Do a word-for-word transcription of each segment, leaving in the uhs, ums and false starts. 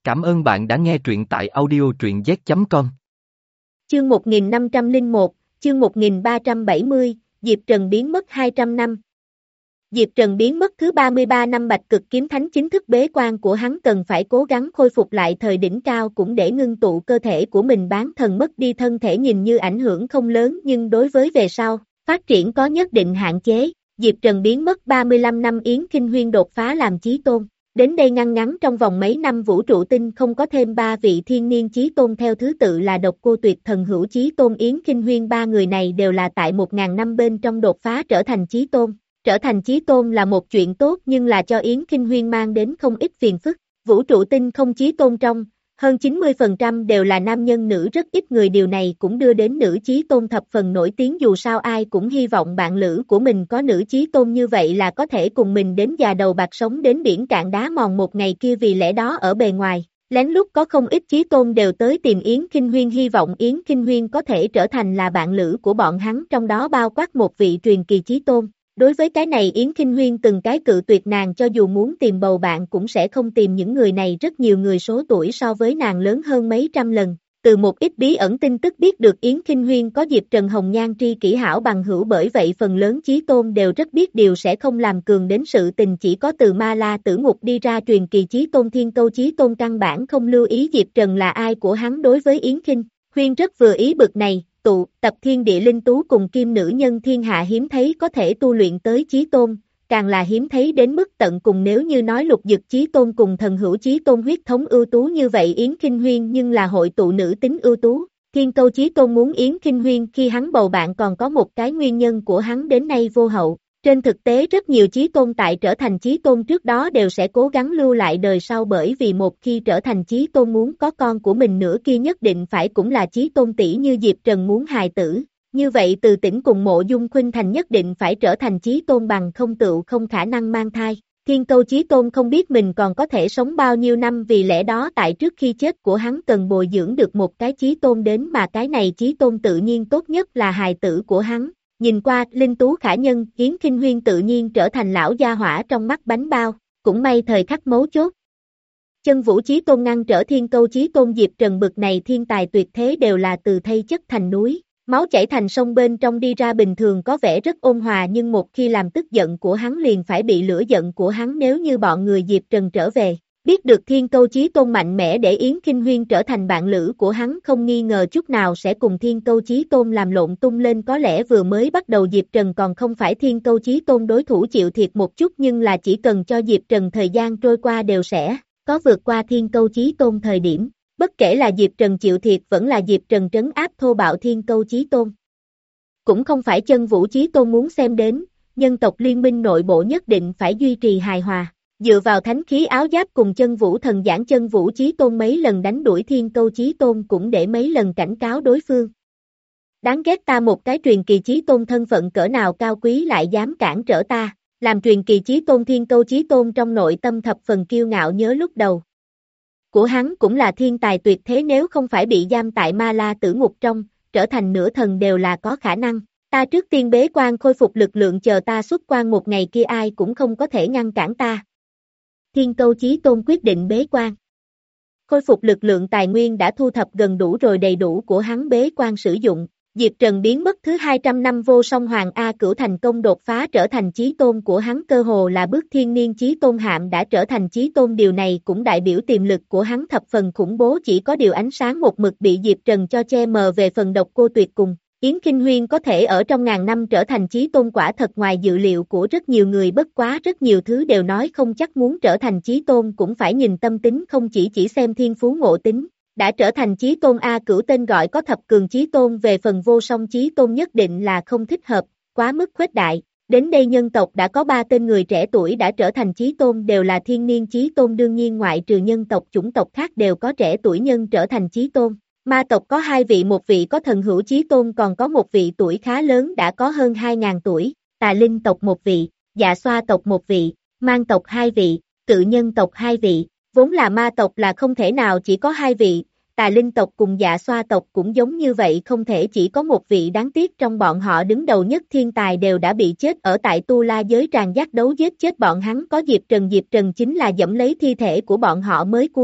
Cảm ơn bạn đã nghe truyện tại audio truyện z chấm com. Chương một nghìn năm trăm lẻ một, chương một nghìn ba trăm bảy mươi, Diệp Trần biến mất hai trăm năm. Diệp Trần biến mất thứ ba mươi ba năm Bạch Cực Kiếm Thánh chính thức bế quan của hắn cần phải cố gắng khôi phục lại thời đỉnh cao cũng để ngưng tụ cơ thể của mình. Bán thần mất đi thân thể nhìn như ảnh hưởng không lớn nhưng đối với về sau, phát triển có nhất định hạn chế. Diệp Trần biến mất ba mươi lăm năm Yến Kinh Huyên đột phá làm chí tôn. Đến đây ngăn ngắn trong vòng mấy năm vũ trụ tinh không có thêm ba vị thiên niên chí tôn theo thứ tự là Độc Cô Tuyệt, Thần Hữu Chí Tôn, Yến Kinh Huyên. Ba người này đều là tại một ngàn năm bên trong đột phá trở thành chí tôn. Trở thành chí tôn là một chuyện tốt nhưng là cho Yến Kinh Huyên mang đến không ít phiền phức. Vũ trụ tinh không chí tôn trong, hơn chín mươi phần trăm đều là nam nhân, nữ rất ít người, điều này cũng đưa đến nữ chí tôn thập phần nổi tiếng. Dù sao ai cũng hy vọng bạn lữ của mình có nữ chí tôn như vậy là có thể cùng mình đến già đầu bạc sống đến biển cạn đá mòn một ngày kia. Vì lẽ đó ở bề ngoài, lén lút có không ít chí tôn đều tới tìm Yến Kinh Huyên, hy vọng Yến Kinh Huyên có thể trở thành là bạn lữ của bọn hắn, trong đó bao quát một vị truyền kỳ chí tôn. Đối với cái này Yến Kinh Huyên từng cái cự tuyệt, nàng cho dù muốn tìm bầu bạn cũng sẽ không tìm những người này. Rất nhiều người số tuổi so với nàng lớn hơn mấy trăm lần. Từ một ít bí ẩn tin tức biết được Yến Kinh Huyên có Diệp Trần hồng nhan tri kỷ hảo bằng hữu, bởi vậy phần lớn chí tôn đều rất biết điều sẽ không làm cường đến sự tình. Chỉ có từ Ma La Tử Ngục đi ra truyền kỳ chí tôn Thiên Câu Chí Tôn căn bản không lưu ý Diệp Trần là ai của hắn. Đối với Yến Kinh Huyên rất vừa ý bực này, tụ tập thiên địa linh tú cùng kim nữ nhân thiên hạ hiếm thấy có thể tu luyện tới chí tôn, càng là hiếm thấy đến mức tận cùng. Nếu như nói Lục Dực Chí Tôn cùng Thần Hữu Chí Tôn huyết thống ưu tú như vậy, Yến Kinh Huyên nhưng là hội tụ nữ tính ưu tú. Thiên Câu Chí Tôn muốn Yến Kinh Huyên khi hắn bầu bạn còn có một cái nguyên nhân của hắn đến nay vô hậu. Trên thực tế rất nhiều chí tôn tại trở thành chí tôn trước đó đều sẽ cố gắng lưu lại đời sau, bởi vì một khi trở thành chí tôn muốn có con của mình nữa kia nhất định phải cũng là chí tôn. Tỷ như Diệp Trần muốn hài tử, như vậy Từ Tĩnh cùng Mộ Dung Khuynh Thành nhất định phải trở thành chí tôn, bằng không tựu không khả năng mang thai. Thiên Câu Chí Tôn không biết mình còn có thể sống bao nhiêu năm, vì lẽ đó tại trước khi chết của hắn cần bồi dưỡng được một cái chí tôn đến, mà cái này chí tôn tự nhiên tốt nhất là hài tử của hắn. Nhìn qua linh tú khả nhân, Yến Kinh Huyên tự nhiên trở thành lão gia hỏa trong mắt bánh bao. Cũng may thời khắc mấu chốt, Chân Vũ Chí Tôn ngăn trở Thiên Câu Chí Tôn. Diệp Trần bực này thiên tài tuyệt thế đều là từ thây chất thành núi, máu chảy thành sông bên trong đi ra, bình thường có vẻ rất ôn hòa nhưng một khi làm tức giận của hắn liền phải bị lửa giận của hắn. Nếu như bọn người Diệp Trần trở về, biết được Thiên Câu Chí Tôn mạnh mẽ để Yến Kinh Huyên trở thành bạn lữ của hắn, không nghi ngờ chút nào sẽ cùng Thiên Câu Chí Tôn làm lộn tung lên. Có lẽ vừa mới bắt đầu Diệp Trần còn không phải Thiên Câu Chí Tôn đối thủ, chịu thiệt một chút, nhưng là chỉ cần cho Diệp Trần thời gian trôi qua đều sẽ có vượt qua Thiên Câu Chí Tôn thời điểm. Bất kể là Diệp Trần chịu thiệt vẫn là Diệp Trần trấn áp thô bạo Thiên Câu Chí Tôn, cũng không phải Chân Vũ Chí Tôn muốn xem đến. Nhân tộc liên minh nội bộ nhất định phải duy trì hài hòa. Dựa vào thánh khí áo giáp cùng chân vũ thần giảng, Chân Vũ Chí Tôn mấy lần đánh đuổi Thiên Câu Chí Tôn cũng để mấy lần cảnh cáo đối phương. Đáng ghét, ta một cái truyền kỳ chí tôn thân phận cỡ nào cao quý lại dám cản trở ta. Làm truyền kỳ chí tôn Thiên Câu Chí Tôn trong nội tâm thập phần kiêu ngạo, nhớ lúc đầu của hắn cũng là thiên tài tuyệt thế, nếu không phải bị giam tại Ma La Tử Ngục trong, trở thành nửa thần đều là có khả năng. Ta trước tiên bế quan khôi phục lực lượng, chờ ta xuất quan một ngày kia ai cũng không có thể ngăn cản ta. Thiên Câu Chí Tôn quyết định bế quan. Khôi phục lực lượng tài nguyên đã thu thập gần đủ rồi, đầy đủ của hắn bế quan sử dụng. Diệp Trần biến mất thứ hai trăm năm Vô Song Hoàng A Cửu thành công đột phá trở thành chí tôn của hắn, cơ hồ là bước thiên niên chí tôn hạm đã trở thành chí tôn. Điều này cũng đại biểu tiềm lực của hắn thập phần khủng bố, chỉ có điều ánh sáng một mực bị Diệp Trần cho che mờ. Về phần Độc Cô Tuyệt cùng Yến Kinh Huyên có thể ở trong ngàn năm trở thành chí tôn quả thật ngoài dự liệu của rất nhiều người, bất quá rất nhiều thứ đều nói không chắc muốn trở thành chí tôn cũng phải nhìn tâm tính, không chỉ chỉ xem thiên phú ngộ tính. Đã trở thành chí tôn A Cửu tên gọi có thập cường chí tôn, về phần Vô Song chí tôn nhất định là không thích hợp, quá mức khuếch đại. Đến đây nhân tộc đã có ba tên người trẻ tuổi đã trở thành chí tôn, đều là thiên niên chí tôn, đương nhiên ngoại trừ nhân tộc, chủng tộc khác đều có trẻ tuổi nhân trở thành chí tôn. Ma tộc có hai vị, một vị có Thần Hữu Chí Tôn, còn có một vị tuổi khá lớn đã có hơn hai nghìn tuổi. Tà Linh tộc một vị, Dạ Xoa tộc một vị, Man tộc hai vị, Cự Nhân tộc hai vị. Vốn là ma tộc là không thể nào chỉ có hai vị, Tà Linh tộc cùng Dạ Xoa tộc cũng giống như vậy, không thể chỉ có một vị. Đáng tiếc trong bọn họ đứng đầu nhất thiên tài đều đã bị chết ở tại Tu La giới tràn giác đấu giết chết bọn hắn. Có Diệp Trần, Diệp Trần chính là dẫm lấy thi thể của bọn họ mới cuối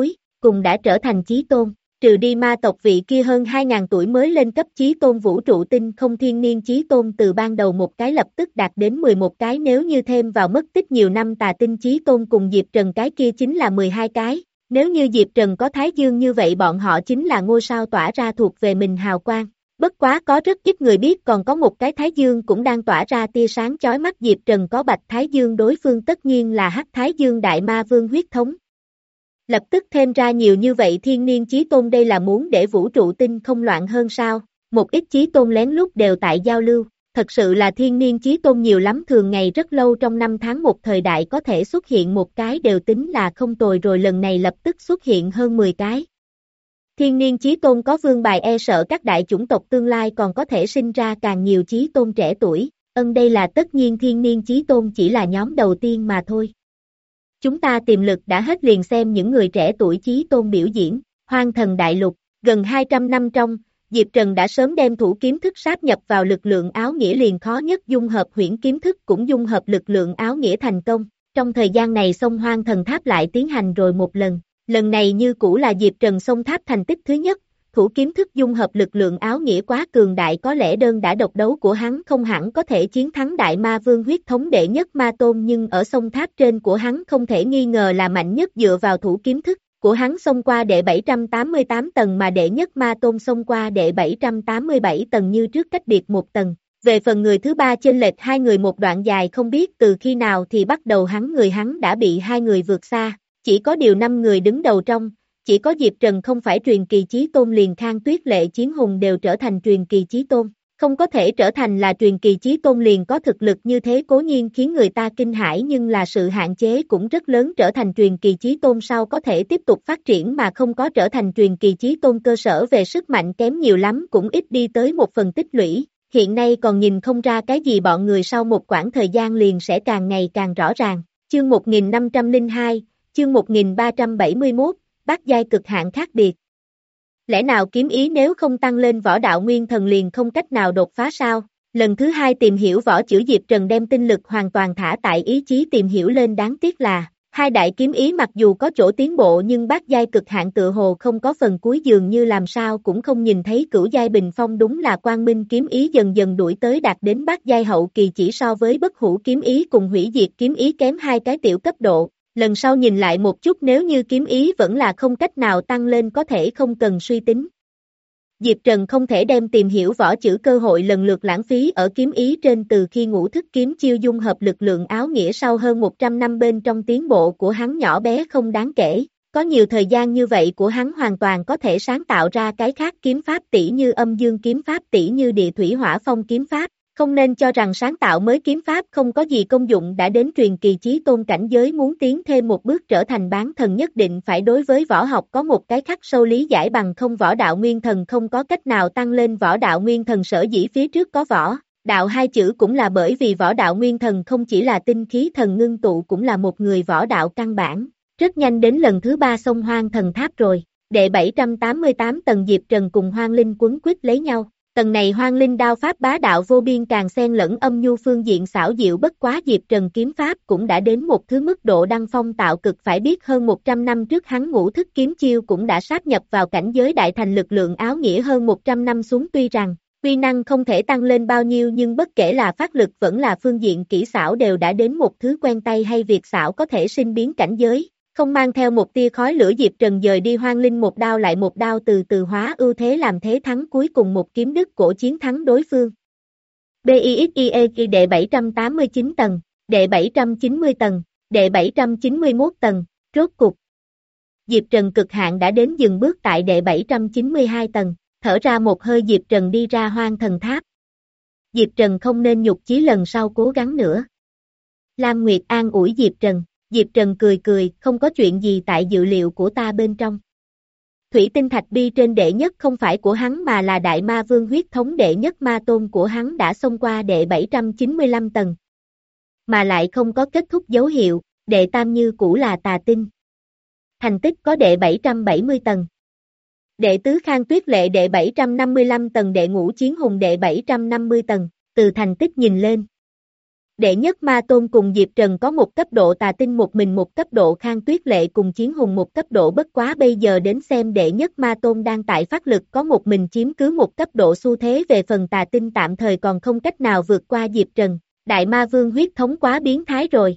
cùng đã trở thành chí tôn. Trừ đi ma tộc vị kia hơn hai ngàn tuổi mới lên cấp chí tôn vũ trụ tinh không thiên niên chí tôn từ ban đầu một cái lập tức đạt đến mười một cái, nếu như thêm vào mất tích nhiều năm tà tinh chí tôn cùng Diệp Trần cái kia chính là mười hai cái. Nếu như Diệp Trần có Thái Dương như vậy bọn họ chính là ngôi sao tỏa ra thuộc về mình hào quang. Bất quá có rất ít người biết còn có một cái Thái Dương cũng đang tỏa ra tia sáng chói mắt. Diệp Trần có Bạch Thái Dương, đối phương tất nhiên là Hắc Thái Dương Đại Ma Vương huyết thống. Lập tức thêm ra nhiều như vậy thiên niên chí tôn, đây là muốn để vũ trụ tinh không loạn hơn sao? Một ít chí tôn lén lút đều tại giao lưu, thật sự là thiên niên chí tôn nhiều lắm, thường ngày rất lâu trong năm tháng một thời đại có thể xuất hiện một cái đều tính là không tồi rồi, lần này lập tức xuất hiện hơn mười cái. Thiên niên chí tôn có vương bài, e sợ các đại chủng tộc tương lai còn có thể sinh ra càng nhiều chí tôn trẻ tuổi, ân đây là tất nhiên, thiên niên chí tôn chỉ là nhóm đầu tiên mà thôi. Chúng ta tiềm lực đã hết, liền xem những người trẻ tuổi chí tôn biểu diễn. Hoang Thần Đại Lục, gần hai trăm năm trong, Diệp Trần đã sớm đem thủ kiếm thức sáp nhập vào lực lượng áo nghĩa, liền khó nhất dung hợp huyễn kiếm thức cũng dung hợp lực lượng áo nghĩa thành công. Trong thời gian này xông Hoang Thần Tháp lại tiến hành rồi một lần, lần này như cũ là Diệp Trần xông tháp thành tích thứ nhất. Thủ kiếm thức dung hợp lực lượng áo nghĩa quá cường đại, có lẽ đơn đã độc đấu của hắn không hẳn có thể chiến thắng Đại Ma Vương huyết thống đệ nhất ma tôn, nhưng ở sông tháp trên của hắn không thể nghi ngờ là mạnh nhất, dựa vào thủ kiếm thức của hắn xông qua đệ bảy trăm tám mươi tám tầng mà đệ nhất ma tôn xông qua đệ bảy trăm tám mươi bảy tầng, như trước cách biệt một tầng. Về phần người thứ ba chênh lệch hai người một đoạn dài, không biết từ khi nào thì bắt đầu hắn người hắn đã bị hai người vượt xa, chỉ có điều năm người đứng đầu trong. Chỉ có Diệp Trần không phải truyền kỳ chí tôn, liền Khang Tuyết Lệ, Chiến Hùng đều trở thành truyền kỳ chí tôn. Không có thể trở thành là truyền kỳ chí tôn liền có thực lực như thế cố nhiên khiến người ta kinh hãi, nhưng là sự hạn chế cũng rất lớn. Trở thành truyền kỳ chí tôn sau có thể tiếp tục phát triển, mà không có trở thành truyền kỳ chí tôn cơ sở về sức mạnh kém nhiều lắm, cũng ít đi tới một phần tích lũy. Hiện nay còn nhìn không ra cái gì, bọn người sau một quãng thời gian liền sẽ càng ngày càng rõ ràng. Chương một nghìn năm trăm lẻ hai, chương một nghìn ba trăm bảy mươi mốt, bát giai cực hạn khác biệt. Lẽ nào kiếm ý nếu không tăng lên võ đạo nguyên thần liền không cách nào đột phá sao? Lần thứ hai tìm hiểu võ chữ, Diệp Trần đem tinh lực hoàn toàn thả tại ý chí tìm hiểu lên, đáng tiếc là hai đại kiếm ý mặc dù có chỗ tiến bộ nhưng bát giai cực hạn tựa hồ không có phần cuối, dường như làm sao cũng không nhìn thấy cửu giai bình phong. Đúng là quang minh kiếm ý dần dần đuổi tới đạt đến bát giai hậu kỳ, chỉ so với bất hủ kiếm ý cùng hủy diệt kiếm ý kém hai cái tiểu cấp độ. Lần sau nhìn lại một chút, nếu như kiếm ý vẫn là không cách nào tăng lên có thể không cần suy tính. Diệp Trần không thể đem tìm hiểu võ chữ cơ hội lần lượt lãng phí ở kiếm ý trên, từ khi ngũ thức kiếm chiêu dung hợp lực lượng áo nghĩa sau hơn một trăm năm bên trong tiến bộ của hắn nhỏ bé không đáng kể. Có nhiều thời gian như vậy của hắn hoàn toàn có thể sáng tạo ra cái khác kiếm pháp, tỷ như âm dương kiếm pháp, tỷ như địa thủy hỏa phong kiếm pháp. Không nên cho rằng sáng tạo mới kiếm pháp không có gì công dụng, đã đến truyền kỳ chí tôn cảnh giới muốn tiến thêm một bước trở thành bán thần nhất định phải đối với võ học có một cái khắc sâu lý giải, bằng không võ đạo nguyên thần không có cách nào tăng lên. Võ đạo nguyên thần sở dĩ phía trước có võ đạo hai chữ cũng là bởi vì võ đạo nguyên thần không chỉ là tinh khí thần ngưng tụ, cũng là một người võ đạo căn bản. Rất nhanh đến lần thứ ba xông Hoang Thần Tháp rồi, đệ bảy trăm tám mươi tám tầng Diệp Trần cùng Hoang Linh quấn quýt lấy nhau. Tầng này Hoang Linh đao pháp bá đạo vô biên, càng xen lẫn âm nhu phương diện xảo diệu, bất quá Diệp Trần kiếm pháp cũng đã đến một thứ mức độ đăng phong tạo cực, phải biết hơn một trăm năm trước hắn ngũ thức kiếm chiêu cũng đã sáp nhập vào cảnh giới đại thành lực lượng áo nghĩa, hơn một trăm năm xuống tuy rằng uy năng không thể tăng lên bao nhiêu nhưng bất kể là phát lực vẫn là phương diện kỹ xảo đều đã đến một thứ quen tay hay việc xảo có thể sinh biến cảnh giới. Không mang theo một tia khói lửa, Diệp Trần dời đi Hoang Linh một đao lại một đao, từ từ hóa ưu thế làm thế thắng, cuối cùng một kiếm đứt cổ chiến thắng đối phương. bixie đệ bảy trăm tám mươi chín tầng, đệ bảy trăm chín mươi tầng, đệ bảy trăm chín mươi mốt tầng, rốt cục. Diệp Trần cực hạn đã đến, dừng bước tại đệ bảy trăm chín mươi hai tầng, thở ra một hơi Diệp Trần đi ra Hoang Thần Tháp. Diệp Trần không nên nhục chí, lần sau cố gắng nữa. Lam Nguyệt an ủi Diệp Trần. Diệp Trần cười cười, không có chuyện gì tại dự liệu của ta bên trong. Thủy tinh thạch bi trên đệ nhất không phải của hắn mà là Đại Ma Vương huyết thống đệ nhất ma tôn của hắn đã xông qua đệ bảy trăm chín mươi lăm tầng. Mà lại không có kết thúc dấu hiệu, đệ tam như cũ là tà tinh. Thành tích có đệ bảy trăm bảy mươi tầng. Đệ tứ Khang Tuyết Lệ đệ bảy trăm năm mươi lăm tầng, đệ ngũ Chiến Hùng đệ bảy trăm năm mươi tầng, từ thành tích nhìn lên. Đệ nhất ma tôn cùng Diệp Trần có một cấp độ tà tinh một mình một cấp độ Khang Tuyết Lệ cùng Chiến Hùng một cấp độ bất quá bây giờ đến xem đệ nhất ma tôn đang tại phát lực có một mình chiếm cứ một cấp độ xu thế về phần tà tinh tạm thời còn không cách nào vượt qua Diệp Trần. Đại ma vương huyết thống quá biến thái rồi.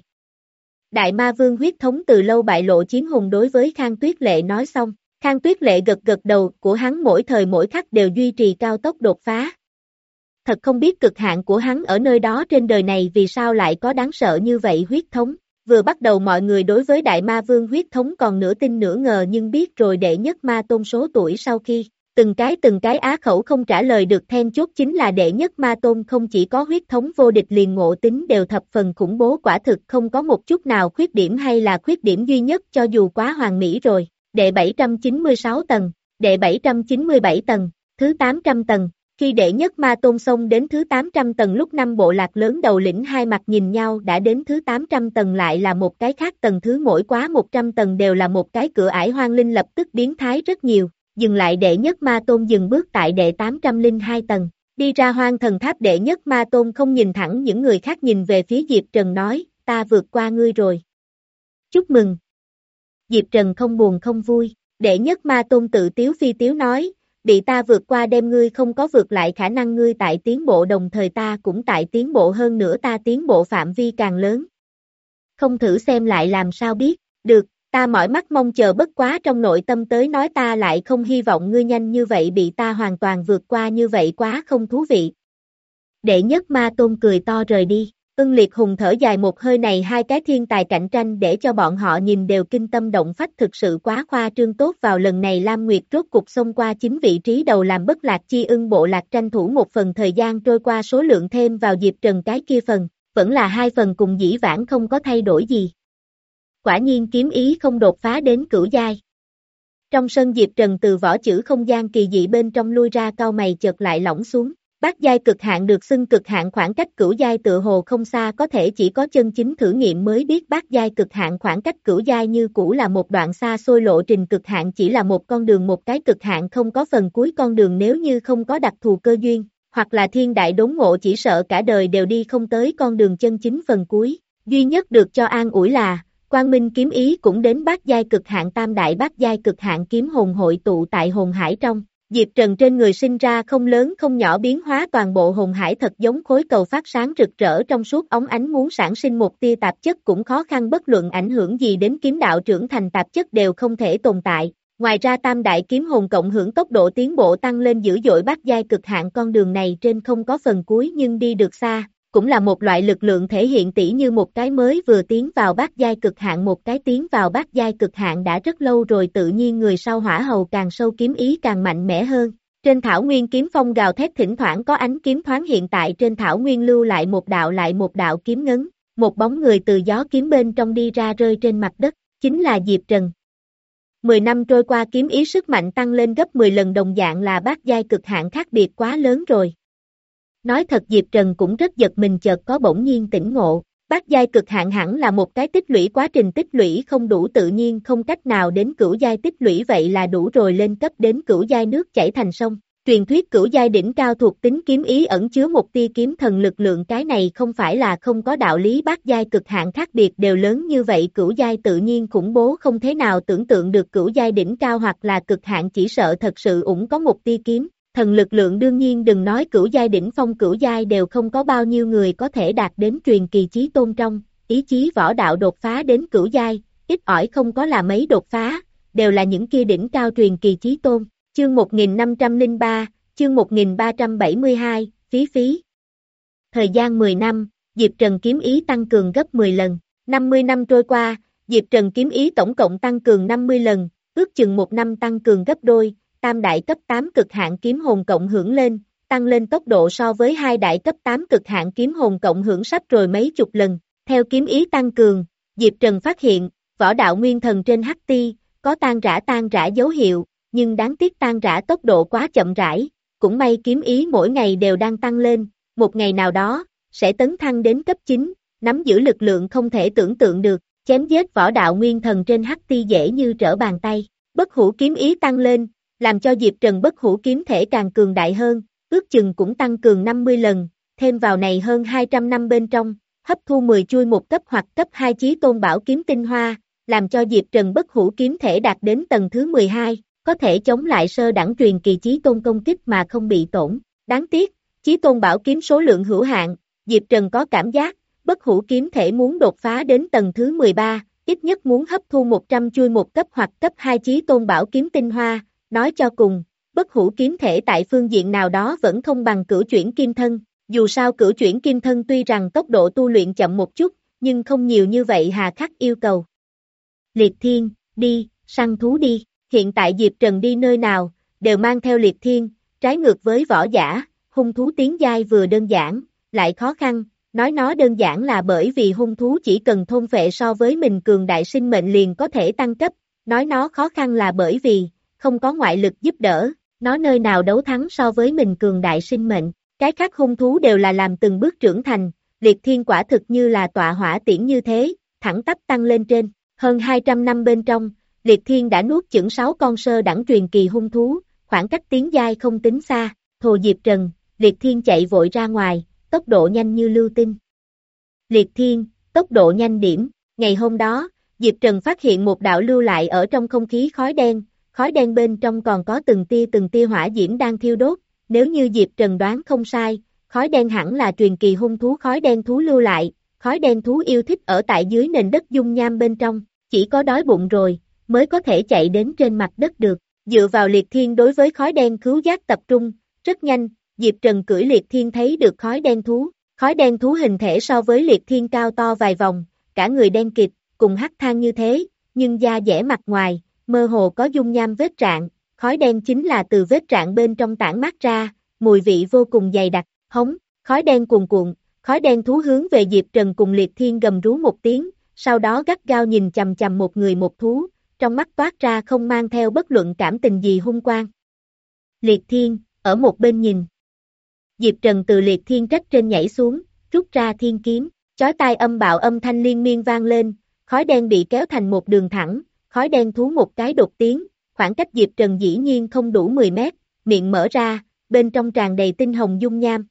Đại ma vương huyết thống từ lâu bại lộ. Chiến Hùng đối với Khang Tuyết Lệ nói xong. Khang Tuyết Lệ gật gật đầu của hắn mỗi thời mỗi khắc đều duy trì cao tốc đột phá. Thật không biết cực hạn của hắn ở nơi đó trên đời này vì sao lại có đáng sợ như vậy huyết thống. Vừa bắt đầu mọi người đối với Đại Ma Vương huyết thống còn nửa tin nửa ngờ nhưng biết rồi đệ nhất ma tôn số tuổi sau khi, từng cái từng cái á khẩu không trả lời được then chốt chính là đệ nhất ma tôn không chỉ có huyết thống vô địch liền ngộ tính đều thập phần khủng bố quả thực không có một chút nào khuyết điểm hay là khuyết điểm duy nhất cho dù quá hoàn mỹ rồi. Đệ bảy trăm chín mươi sáu tầng, đệ bảy trăm chín mươi bảy tầng, thứ tám trăm tầng. Khi đệ nhất ma tôn xông đến thứ tám trăm tầng lúc năm bộ lạc lớn đầu lĩnh hai mặt nhìn nhau đã đến thứ tám trăm tầng lại là một cái khác tầng thứ mỗi quá một trăm tầng đều là một cái cửa ải hoang linh lập tức biến thái rất nhiều, dừng lại đệ nhất ma tôn dừng bước tại đệ tám trăm lẻ hai tầng, đi ra hoang thần tháp đệ nhất ma tôn không nhìn thẳng những người khác nhìn về phía Diệp Trần nói, ta vượt qua ngươi rồi. Chúc mừng. Diệp Trần không buồn không vui, đệ nhất ma tôn tự tiếu phi tiếu nói, bị ta vượt qua đem ngươi không có vượt lại khả năng ngươi tại tiến bộ đồng thời ta cũng tại tiến bộ hơn nữa ta tiến bộ phạm vi càng lớn. Không thử xem lại làm sao biết, được, ta mỏi mắt mong chờ bất quá trong nội tâm tới nói ta lại không hy vọng ngươi nhanh như vậy bị ta hoàn toàn vượt qua như vậy quá không thú vị. Đệ nhất ma tôn cười to rời đi. Ưng Liệt Hùng thở dài một hơi này hai cái thiên tài cạnh tranh để cho bọn họ nhìn đều kinh tâm động phách thực sự quá khoa trương tốt vào lần này Lam Nguyệt rốt cục xông qua chính vị trí đầu làm bất lạc chi ưng bộ lạc tranh thủ một phần thời gian trôi qua số lượng thêm vào Diệp Trần cái kia phần, vẫn là hai phần cùng dĩ vãng không có thay đổi gì. Quả nhiên kiếm ý không đột phá đến cửu giai. Trong sân Diệp Trần từ võ chữ không gian kỳ dị bên trong lui ra cau mày chợt lại lỏng xuống. Bát giai cực hạn được xưng cực hạn khoảng cách cửu giai tựa hồ không xa có thể chỉ có chân chính thử nghiệm mới biết bát giai cực hạn khoảng cách cửu giai như cũ là một đoạn xa xôi lộ trình cực hạn chỉ là một con đường một cái cực hạn không có phần cuối con đường nếu như không có đặc thù cơ duyên, hoặc là thiên đại đốn ngộ chỉ sợ cả đời đều đi không tới con đường chân chính phần cuối, duy nhất được cho an ủi là, Quang Minh kiếm ý cũng đến bát giai cực hạn tam đại bát giai cực hạn kiếm hồn hội tụ tại hồn hải trong. Diệp Trần trên người sinh ra không lớn không nhỏ biến hóa toàn bộ hồn hải thật giống khối cầu phát sáng rực rỡ trong suốt óng ánh muốn sản sinh một tia tạp chất cũng khó khăn bất luận ảnh hưởng gì đến kiếm đạo trưởng thành tạp chất đều không thể tồn tại. Ngoài ra tam đại kiếm hồn cộng hưởng tốc độ tiến bộ tăng lên dữ dội bát giai cực hạn con đường này trên không có phần cuối nhưng đi được xa, cũng là một loại lực lượng thể hiện tỉ như một cái mới vừa tiến vào bát giai cực hạn một cái tiến vào bát giai cực hạn đã rất lâu rồi tự nhiên người sau hỏa hầu càng sâu kiếm ý càng mạnh mẽ hơn. Trên thảo nguyên kiếm phong gào thét thỉnh thoảng có ánh kiếm thoáng hiện tại trên thảo nguyên lưu lại một đạo lại một đạo kiếm ngấn, một bóng người từ gió kiếm bên trong đi ra rơi trên mặt đất, chính là Diệp Trần. mười năm trôi qua kiếm ý sức mạnh tăng lên gấp mười lần đồng dạng là bát giai cực hạn khác biệt quá lớn rồi. Nói thật Diệp Trần cũng rất giật mình chợt có bỗng nhiên tỉnh ngộ, bát giai cực hạn hẳn là một cái tích lũy quá trình tích lũy không đủ tự nhiên không cách nào đến cửu giai tích lũy vậy là đủ rồi lên cấp đến cửu giai nước chảy thành sông. Truyền thuyết cửu giai đỉnh cao thuộc tính kiếm ý ẩn chứa một tia kiếm thần lực lượng cái này không phải là không có đạo lý bát giai cực hạn khác biệt đều lớn như vậy cửu giai tự nhiên khủng bố không thế nào tưởng tượng được cửu giai đỉnh cao hoặc là cực hạn chỉ sợ thật sự ủng có một tia kiếm. Thần lực lượng đương nhiên đừng nói cửu giai đỉnh phong cửu giai đều không có bao nhiêu người có thể đạt đến truyền kỳ chí tôn trong, ý chí võ đạo đột phá đến cửu giai, ít ỏi không có là mấy đột phá, đều là những kia đỉnh cao truyền kỳ chí tôn. Chương một nghìn năm trăm lẻ ba, chương một nghìn ba trăm bảy mươi hai, phí phí. Thời gian mười năm, Diệp Trần kiếm ý tăng cường gấp mười lần, năm mươi năm trôi qua, Diệp Trần kiếm ý tổng cộng tăng cường năm mươi lần, ước chừng một năm tăng cường gấp đôi. Tam đại cấp tám cực hạn kiếm hồn cộng hưởng lên, tăng lên tốc độ so với hai đại cấp tám cực hạn kiếm hồn cộng hưởng sắp rồi mấy chục lần. Theo kiếm ý tăng cường, Diệp Trần phát hiện, võ đạo nguyên thần trên hắc ti, có tan rã tan rã dấu hiệu, nhưng đáng tiếc tan rã tốc độ quá chậm rãi, cũng may kiếm ý mỗi ngày đều đang tăng lên, một ngày nào đó, sẽ tấn thăng đến cấp chín, nắm giữ lực lượng không thể tưởng tượng được, chém giết võ đạo nguyên thần trên hắc ti dễ như trở bàn tay, bất hủ kiếm ý tăng lên, làm cho Diệp Trần bất hủ kiếm thể càng cường đại hơn, ước chừng cũng tăng cường năm mươi lần, thêm vào này hơn hai trăm năm bên trong, hấp thu mười chuôi một cấp hoặc cấp hai chí tôn bảo kiếm tinh hoa, làm cho Diệp Trần bất hủ kiếm thể đạt đến tầng thứ mười hai, có thể chống lại sơ đẳng truyền kỳ chí tôn công kích mà không bị tổn. Đáng tiếc, chí tôn bảo kiếm số lượng hữu hạn, Diệp Trần có cảm giác, bất hủ kiếm thể muốn đột phá đến tầng thứ mười ba, ít nhất muốn hấp thu một trăm chuôi một cấp hoặc cấp hai chí tôn bảo kiếm tinh hoa, nói cho cùng, bất hủ kiếm thể tại phương diện nào đó vẫn không bằng cửu chuyển kim thân, dù sao cửu chuyển kim thân tuy rằng tốc độ tu luyện chậm một chút, nhưng không nhiều như vậy hà khắc yêu cầu. Liệt Thiên, đi, săn thú đi, hiện tại Diệp Trần đi nơi nào, đều mang theo Liệt Thiên, trái ngược với võ giả, hung thú tiến giai vừa đơn giản, lại khó khăn, nói nó đơn giản là bởi vì hung thú chỉ cần thôn phệ so với mình cường đại sinh mệnh liền có thể tăng cấp, nói nó khó khăn là bởi vì, không có ngoại lực giúp đỡ, nó nơi nào đấu thắng so với mình cường đại sinh mệnh, cái khác hung thú đều là làm từng bước trưởng thành, Liệt Thiên quả thực như là tọa hỏa tiễn như thế, thẳng tắp tăng lên trên, hơn hai trăm năm bên trong, Liệt Thiên đã nuốt chửng sáu con sơ đẳng truyền kỳ hung thú, khoảng cách tiến giai không tính xa, Thồ Diệp Trần, Liệt Thiên chạy vội ra ngoài, tốc độ nhanh như lưu tinh. Liệt Thiên, tốc độ nhanh điểm, ngày hôm đó, Diệp Trần phát hiện một đạo lưu lại ở trong không khí khói đen, khói đen bên trong còn có từng tia từng tia hỏa diễm đang thiêu đốt, nếu như Diệp Trần đoán không sai, khói đen hẳn là truyền kỳ hung thú khói đen thú lưu lại, khói đen thú yêu thích ở tại dưới nền đất dung nham bên trong, chỉ có đói bụng rồi, mới có thể chạy đến trên mặt đất được, dựa vào Liệt Thiên đối với khói đen khứu giác tập trung, rất nhanh, Diệp Trần cưỡi Liệt Thiên thấy được khói đen thú, khói đen thú hình thể so với Liệt Thiên cao to vài vòng, cả người đen kịt, cùng hắc than như thế, nhưng da dẻ mặt ngoài, mơ hồ có dung nham vết rạn, khói đen chính là từ vết rạn bên trong tản mát ra, mùi vị vô cùng dày đặc, hống, khói đen cuồn cuộn, khói đen thú hướng về Diệp Trần cùng Liệt Thiên gầm rú một tiếng, sau đó gắt gao nhìn chằm chằm một người một thú, trong mắt toát ra không mang theo bất luận cảm tình gì hung quang. Liệt Thiên, ở một bên nhìn. Diệp Trần từ Liệt Thiên trách trên nhảy xuống, rút ra thiên kiếm, chói tai âm bạo âm thanh liên miên vang lên, khói đen bị kéo thành một đường thẳng, khói đen thú một cái đột tiến, khoảng cách Diệp Trần dĩ nhiên không đủ mười mét, miệng mở ra, bên trong tràn đầy tinh hồng dung nham.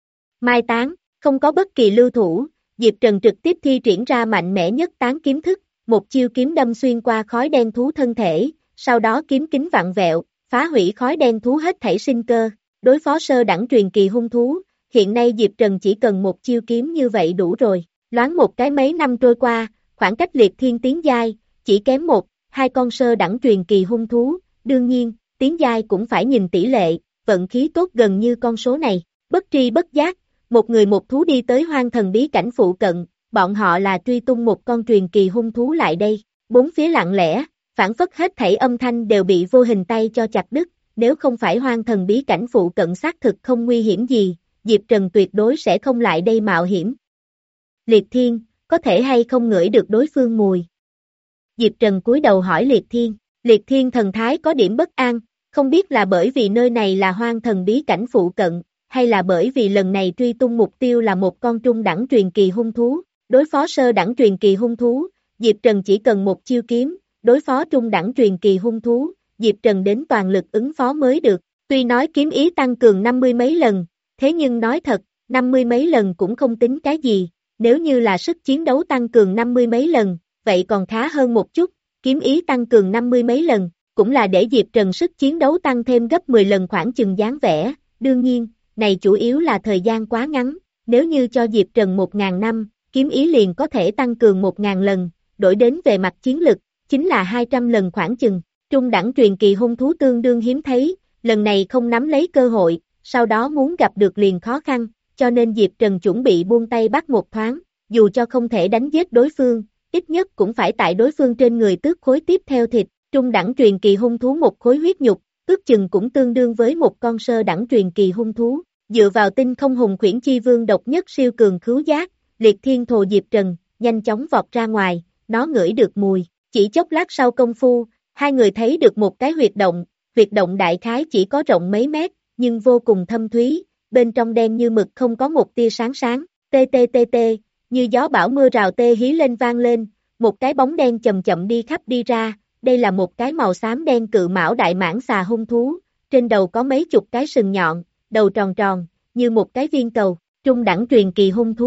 Mai tán, không có bất kỳ lưu thủ, Diệp Trần trực tiếp thi triển ra mạnh mẽ nhất tán kiếm thức, một chiêu kiếm đâm xuyên qua khói đen thú thân thể, sau đó kiếm kính vặn vẹo, phá hủy khói đen thú hết thảy sinh cơ, đối phó sơ đẳng truyền kỳ hung thú, hiện nay Diệp Trần chỉ cần một chiêu kiếm như vậy đủ rồi, loáng một cái mấy năm trôi qua, khoảng cách Liệt Thiên tiến giai, chỉ kém một, hai con sơ đẳng truyền kỳ hung thú, đương nhiên, tiến giai cũng phải nhìn tỷ lệ, vận khí tốt gần như con số này, bất tri bất giác, một người một thú đi tới hoang thần bí cảnh phụ cận, bọn họ là truy tung một con truyền kỳ hung thú lại đây, bốn phía lặng lẽ, phản phất hết thảy âm thanh đều bị vô hình tay cho chặt đứt, nếu không phải hoang thần bí cảnh phụ cận xác thực không nguy hiểm gì, Diệp Trần tuyệt đối sẽ không lại đây mạo hiểm. Liệt Thiên, có thể hay không ngửi được đối phương mùi? Diệp Trần cúi đầu hỏi Liệt Thiên, Liệt Thiên thần thái có điểm bất an, không biết là bởi vì nơi này là hoang thần bí cảnh phụ cận, hay là bởi vì lần này truy tung mục tiêu là một con trung đẳng truyền kỳ hung thú, đối phó sơ đẳng truyền kỳ hung thú, Diệp Trần chỉ cần một chiêu kiếm, đối phó trung đẳng truyền kỳ hung thú, Diệp Trần đến toàn lực ứng phó mới được, tuy nói kiếm ý tăng cường năm mươi mấy lần, thế nhưng nói thật, năm mươi mấy lần cũng không tính cái gì, nếu như là sức chiến đấu tăng cường năm mươi mấy lần, vậy còn khá hơn một chút, kiếm ý tăng cường năm mươi mấy lần, cũng là để Diệp Trần sức chiến đấu tăng thêm gấp mười lần khoảng chừng dáng vẻ, đương nhiên, này chủ yếu là thời gian quá ngắn, nếu như cho Diệp Trần một ngàn năm, kiếm ý liền có thể tăng cường một ngàn lần, đổi đến về mặt chiến lực, chính là hai trăm lần khoảng chừng, trung đẳng truyền kỳ hung thú tương đương hiếm thấy, lần này không nắm lấy cơ hội, sau đó muốn gặp được liền khó khăn, cho nên Diệp Trần chuẩn bị buông tay bắt một thoáng, dù cho không thể đánh giết đối phương, ít nhất cũng phải tại đối phương trên người tước khối tiếp theo thịt, trung đẳng truyền kỳ hung thú một khối huyết nhục, ước chừng cũng tương đương với một con sơ đẳng truyền kỳ hung thú, dựa vào tinh không hùng khuyển chi vương độc nhất siêu cường khứu giác, Liệt Thiên Thồ Diệp Trần, nhanh chóng vọt ra ngoài, nó ngửi được mùi, chỉ chốc lát sau công phu, hai người thấy được một cái huyệt động, huyệt động đại khái chỉ có rộng mấy mét, nhưng vô cùng thâm thúy, bên trong đen như mực không có một tia sáng sáng, tê tê tê tê, như gió bão mưa rào tê hí lên vang lên, một cái bóng đen chậm chậm đi khắp đi ra, đây là một cái màu xám đen cự mão đại mãng xà hung thú, trên đầu có mấy chục cái sừng nhọn, đầu tròn tròn, như một cái viên cầu, trung đẳng truyền kỳ hung thú một,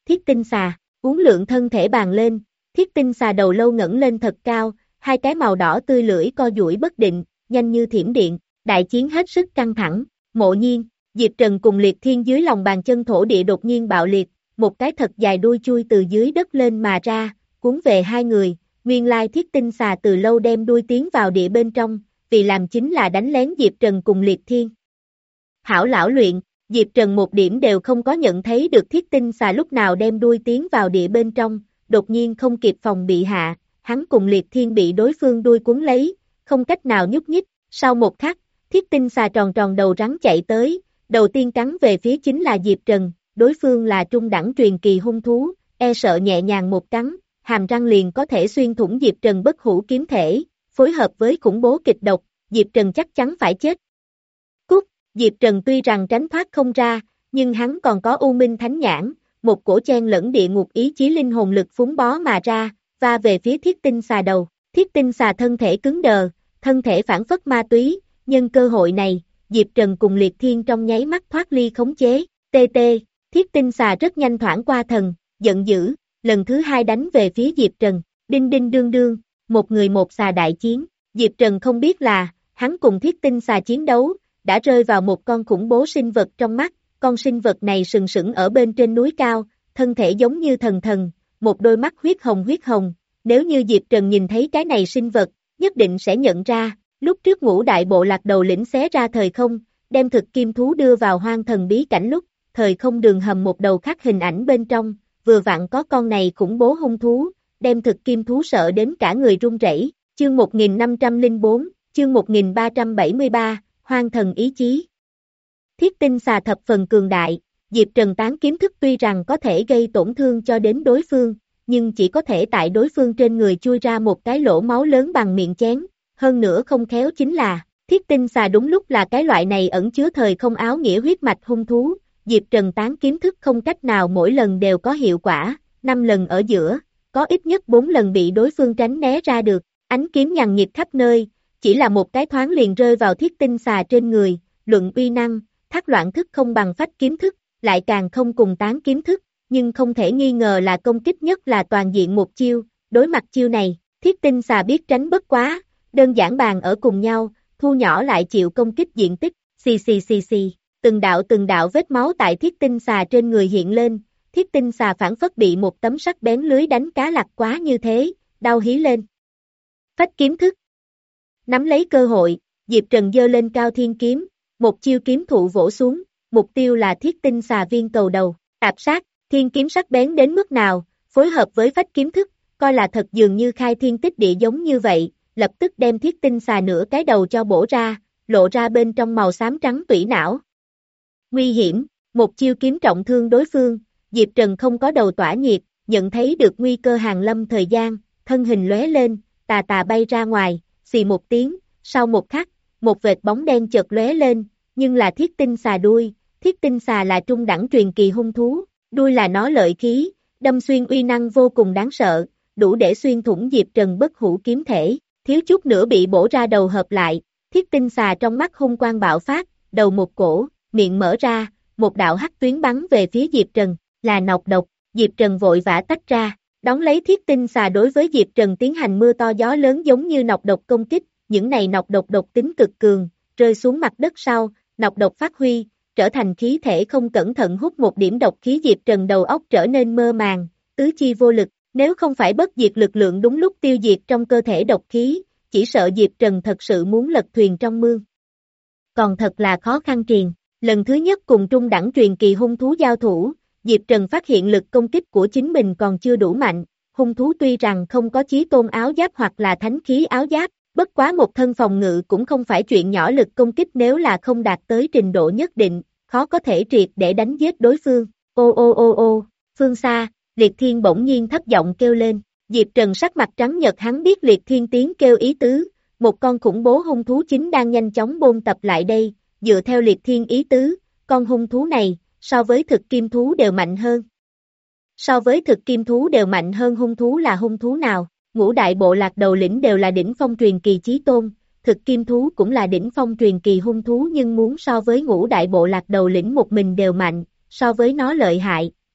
thiết tinh xà, uốn lượn thân thể bàn lên, thiết tinh xà đầu lâu ngẩng lên thật cao, hai cái màu đỏ tươi lưỡi co duỗi bất định, nhanh như thiểm điện, đại chiến hết sức căng thẳng, Mộ Nhiên, Diệp Trần cùng Liệt Thiên dưới lòng bàn chân thổ địa đột nhiên bạo liệt, một cái thật dài đuôi chui từ dưới đất lên mà ra, cuốn về hai người, nguyên lai thiết tinh xà từ lâu đem đuôi tiến vào địa bên trong, vì làm chính là đánh lén Diệp Trần cùng Liệt Thiên. Hảo lão luyện, Diệp Trần một điểm đều không có nhận thấy được thiết tinh xà lúc nào đem đuôi tiến vào địa bên trong, đột nhiên không kịp phòng bị hạ, hắn cùng Liệt Thiên bị đối phương đuôi cuốn lấy, không cách nào nhúc nhích, sau một khắc, thiết tinh xà tròn tròn đầu rắn chạy tới, đầu tiên cắn về phía chính là Diệp Trần, đối phương là trung đẳng truyền kỳ hung thú, e sợ nhẹ nhàng một cắn, hàm răng liền có thể xuyên thủng Diệp Trần bất hủ kiếm thể, phối hợp với khủng bố kịch độc, Diệp Trần chắc chắn phải chết. Cút, Diệp Trần tuy rằng tránh thoát không ra, nhưng hắn còn có U Minh Thánh Nhãn, một cổ chen lẫn địa ngục ý chí linh hồn lực phúng bó mà ra, và về phía thiết tinh xà đầu, thiết tinh xà thân thể cứng đờ, thân thể phản phất ma túy, nhân cơ hội này, Diệp Trần cùng Liệt Thiên trong nháy mắt thoát ly khống chế, tê tê, thiết tinh xà rất nhanh thoảng qua thần, giận dữ, lần thứ hai đánh về phía Diệp Trần, đinh đinh đương đương, một người một xà đại chiến, Diệp Trần không biết là, hắn cùng thiết tinh xà chiến đấu, đã rơi vào một con khủng bố sinh vật trong mắt, con sinh vật này sừng sững ở bên trên núi cao, thân thể giống như thần thần, một đôi mắt huyết hồng huyết hồng, nếu như Diệp Trần nhìn thấy cái này sinh vật, nhất định sẽ nhận ra, lúc trước Ngũ Đại Bộ Lạc đầu lĩnh xé ra thời không, đem thực kim thú đưa vào hoang thần bí cảnh lúc, thời không đường hầm một đầu khắc hình ảnh bên trong, vừa vặn có con này khủng bố hung thú, đem thực kim thú sợ đến cả người run rẩy. Chương một nghìn năm trăm lẻ bốn, chương một nghìn ba trăm bảy mươi ba, Hoang thần ý chí. Thiết tinh xà thập phần cường đại, Diệp Trần tán kiếm thức tuy rằng có thể gây tổn thương cho đến đối phương, nhưng chỉ có thể tại đối phương trên người chui ra một cái lỗ máu lớn bằng miệng chén, hơn nữa không khéo chính là, thiết tinh xà đúng lúc là cái loại này ẩn chứa thời không áo nghĩa huyết mạch hung thú, Diệp Trần tán kiếm thức không cách nào mỗi lần đều có hiệu quả, năm lần ở giữa, có ít nhất bốn lần bị đối phương tránh né ra được, ánh kiếm nhằn nhịt khắp nơi, chỉ là một cái thoáng liền rơi vào thiết tinh xà trên người, luận uy năng, thác loạn thức không bằng phách kiếm thức, lại càng không cùng tán kiếm thức, nhưng không thể nghi ngờ là công kích nhất là toàn diện một chiêu, đối mặt chiêu này, thiết tinh xà biết tránh bất quá, đơn giản bàn ở cùng nhau, thu nhỏ lại chịu công kích diện tích, xì xì xì xì, từng đạo từng đạo vết máu tại thiết tinh xà trên người hiện lên, thiết tinh xà phản phất bị một tấm sắt bén lưới đánh cá lặt quá như thế, đau hí lên. Phách kiếm thức. Nắm lấy cơ hội, Diệp Trần giơ lên cao thiên kiếm, một chiêu kiếm thụ vỗ xuống, mục tiêu là thiết tinh xà viên cầu đầu, tạp sát, thiên kiếm sắc bén đến mức nào, phối hợp với phách kiếm thức, coi là thật dường như khai thiên tích địa giống như vậy, lập tức đem thiết tinh xà nửa cái đầu cho bổ ra, lộ ra bên trong màu xám trắng tủy não. Nguy hiểm, một chiêu kiếm trọng thương đối phương, Diệp Trần không có đầu tỏa nhiệt, nhận thấy được nguy cơ hàng lâm thời gian, thân hình lóe lên, tà tà bay ra ngoài, xì một tiếng, sau một khắc, một vệt bóng đen chợt lóe lên, nhưng là thiết tinh xà đuôi, thiết tinh xà là trung đẳng truyền kỳ hung thú, đuôi là nó lợi khí, đâm xuyên uy năng vô cùng đáng sợ, đủ để xuyên thủng Diệp Trần bất hủ kiếm thể, thiếu chút nữa bị bổ ra đầu hợp lại, thiết tinh xà trong mắt hung quang bạo phát, đầu một cổ, miệng mở ra, một đạo hắc tuyến bắn về phía Diệp Trần, là nọc độc, Diệp Trần vội vã tách ra, đón lấy thiết tinh xà đối với Diệp Trần tiến hành mưa to gió lớn giống như nọc độc công kích, những này nọc độc độc tính cực cường, rơi xuống mặt đất sau, nọc độc phát huy, trở thành khí thể không cẩn thận hút một điểm độc khí Diệp Trần đầu óc trở nên mơ màng, tứ chi vô lực, nếu không phải bất diệt lực lượng đúng lúc tiêu diệt trong cơ thể độc khí, chỉ sợ Diệp Trần thật sự muốn lật thuyền trong mương. Còn thật là khó khăn triền, lần thứ nhất cùng trung đẳng truyền kỳ hung thú giao thủ, Diệp Trần phát hiện lực công kích của chính mình còn chưa đủ mạnh, hung thú tuy rằng không có chí tôn áo giáp hoặc là thánh khí áo giáp, bất quá một thân phòng ngự cũng không phải chuyện nhỏ, lực công kích nếu là không đạt tới trình độ nhất định, khó có thể triệt để đánh giết đối phương. Ô ô ô ô, phương xa, Liệt Thiên bỗng nhiên thấp giọng kêu lên, Diệp Trần sắc mặt trắng nhợt, hắn biết Liệt Thiên tiếng kêu ý tứ, một con khủng bố hung thú chính đang nhanh chóng bôn tập lại đây, dựa theo Liệt Thiên ý tứ, con hung thú này, so với thực kim thú đều mạnh hơn. So với thực kim thú đều mạnh hơn hung thú là hung thú nào? Ngũ đại bộ lạc đầu lĩnh đều là đỉnh phong truyền kỳ chí tôn, thực kim thú cũng là đỉnh phong truyền kỳ hung thú, nhưng muốn so với ngũ đại bộ lạc đầu lĩnh một mình đều mạnh, so với nó lợi hại,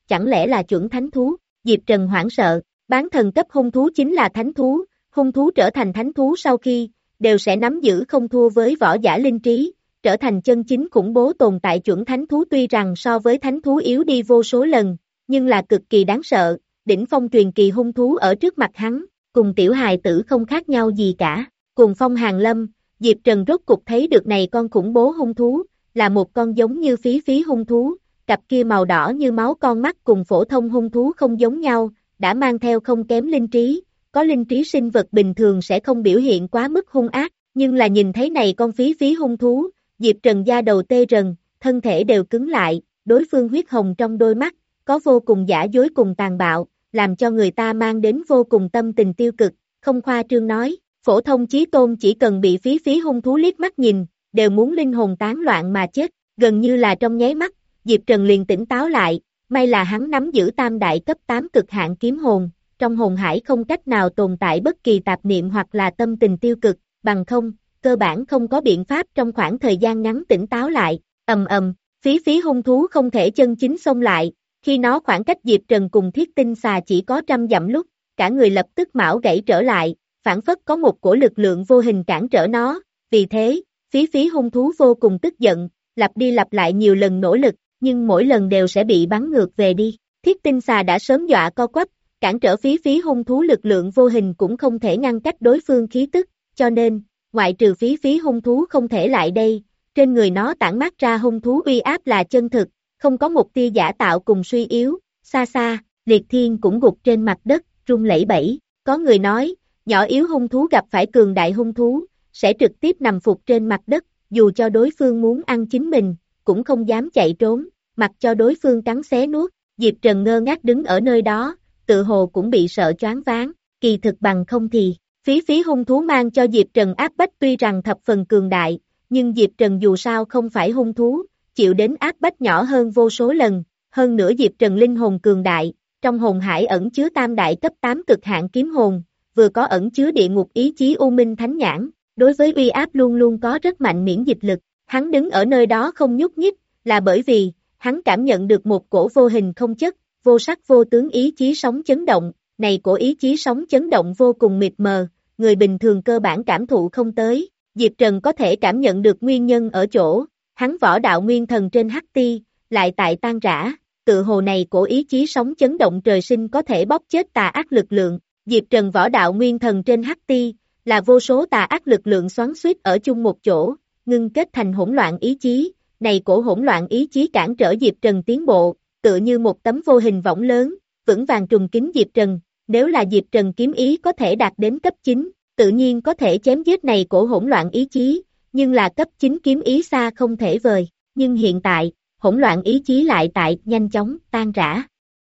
chẳng lẽ là chuẩn thánh thú? Diệp Trần hoảng sợ, bán thần cấp hung thú chính là thánh thú, hung thú trở thành thánh thú sau khi, đều sẽ nắm giữ không thua với võ giả linh trí, trở thành chân chính khủng bố tồn tại. Chuẩn thánh thú tuy rằng so với thánh thú yếu đi vô số lần, nhưng là cực kỳ đáng sợ, đỉnh phong truyền kỳ hung thú ở trước mặt hắn, cùng tiểu hài tử không khác nhau gì cả. Cùng phong hàng lâm, Diệp Trần rốt cục thấy được này con khủng bố hung thú, là một con giống như phí phí hung thú, cặp kia màu đỏ như máu con mắt cùng phổ thông hung thú không giống nhau, đã mang theo không kém linh trí, có linh trí sinh vật bình thường sẽ không biểu hiện quá mức hung ác, nhưng là nhìn thấy này con phí phí hung thú, Diệp Trần da đầu tê rần, thân thể đều cứng lại, đối phương huyết hồng trong đôi mắt, có vô cùng giả dối cùng tàn bạo, làm cho người ta mang đến vô cùng tâm tình tiêu cực, không khoa trương nói, phổ thông chí tôn chỉ cần bị phí phí hung thú liếc mắt nhìn, đều muốn linh hồn tán loạn mà chết, gần như là trong nháy mắt, Diệp Trần liền tỉnh táo lại, may là hắn nắm giữ tam đại cấp tám cực hạn kiếm hồn, trong hồn hải không cách nào tồn tại bất kỳ tạp niệm hoặc là tâm tình tiêu cực, bằng không, cơ bản không có biện pháp trong khoảng thời gian ngắn tỉnh táo lại, ầm ầm, phí phí hung thú không thể chân chính xông lại, khi nó khoảng cách Diệp Trần cùng thiết tinh xà chỉ có trăm dặm lúc, cả người lập tức mão gãy trở lại, phản phất có một cổ lực lượng vô hình cản trở nó, vì thế, phí phí hung thú vô cùng tức giận, lặp đi lặp lại nhiều lần nỗ lực, nhưng mỗi lần đều sẽ bị bắn ngược về đi, thiết tinh xà đã sớm dọa co quắp, cản trở phí phí hung thú lực lượng vô hình cũng không thể ngăn cách đối phương khí tức, cho nên, ngoại trừ phí phí hung thú không thể lại đây, trên người nó tản mát ra hung thú uy áp là chân thực, không có một tia giả tạo cùng suy yếu, xa xa, liệt thiên cũng gục trên mặt đất, run lẩy bẩy, có người nói, nhỏ yếu hung thú gặp phải cường đại hung thú, sẽ trực tiếp nằm phục trên mặt đất, dù cho đối phương muốn ăn chính mình, cũng không dám chạy trốn, mặc cho đối phương cắn xé nuốt, Diệp Trần ngơ ngác đứng ở nơi đó, tự hồ cũng bị sợ choáng váng, kỳ thực bằng không thì, phí phí hung thú mang cho Diệp Trần áp bách tuy rằng thập phần cường đại, nhưng Diệp Trần dù sao không phải hung thú, chịu đến áp bách nhỏ hơn vô số lần, hơn nữa Diệp Trần linh hồn cường đại, trong hồn hải ẩn chứa tam đại cấp tám cực hạn kiếm hồn, vừa có ẩn chứa địa ngục ý chí u minh thánh nhãn, đối với uy áp luôn luôn có rất mạnh miễn dịch lực, hắn đứng ở nơi đó không nhúc nhích, là bởi vì, hắn cảm nhận được một cổ vô hình không chất, vô sắc vô tướng ý chí sống chấn động, này cổ ý chí sống chấn động vô cùng mịt mờ, người bình thường cơ bản cảm thụ không tới, Diệp Trần có thể cảm nhận được nguyên nhân ở chỗ, hắn võ đạo nguyên thần trên hắc ti, lại tại tan rã, tự hồ này cổ ý chí sống chấn động trời sinh có thể bóp chết tà ác lực lượng, Diệp Trần võ đạo nguyên thần trên hắc ti, là vô số tà ác lực lượng xoắn xuýt ở chung một chỗ, ngưng kết thành hỗn loạn ý chí, này cổ hỗn loạn ý chí cản trở Diệp Trần tiến bộ, tựa như một tấm vô hình võng lớn, vững vàng trùng kín Diệp Trần, nếu là Diệp Trần kiếm ý có thể đạt đến cấp chín, tự nhiên có thể chém giết này cổ hỗn loạn ý chí, nhưng là cấp chín kiếm ý xa không thể vời, nhưng hiện tại, hỗn loạn ý chí lại tại nhanh chóng tan rã.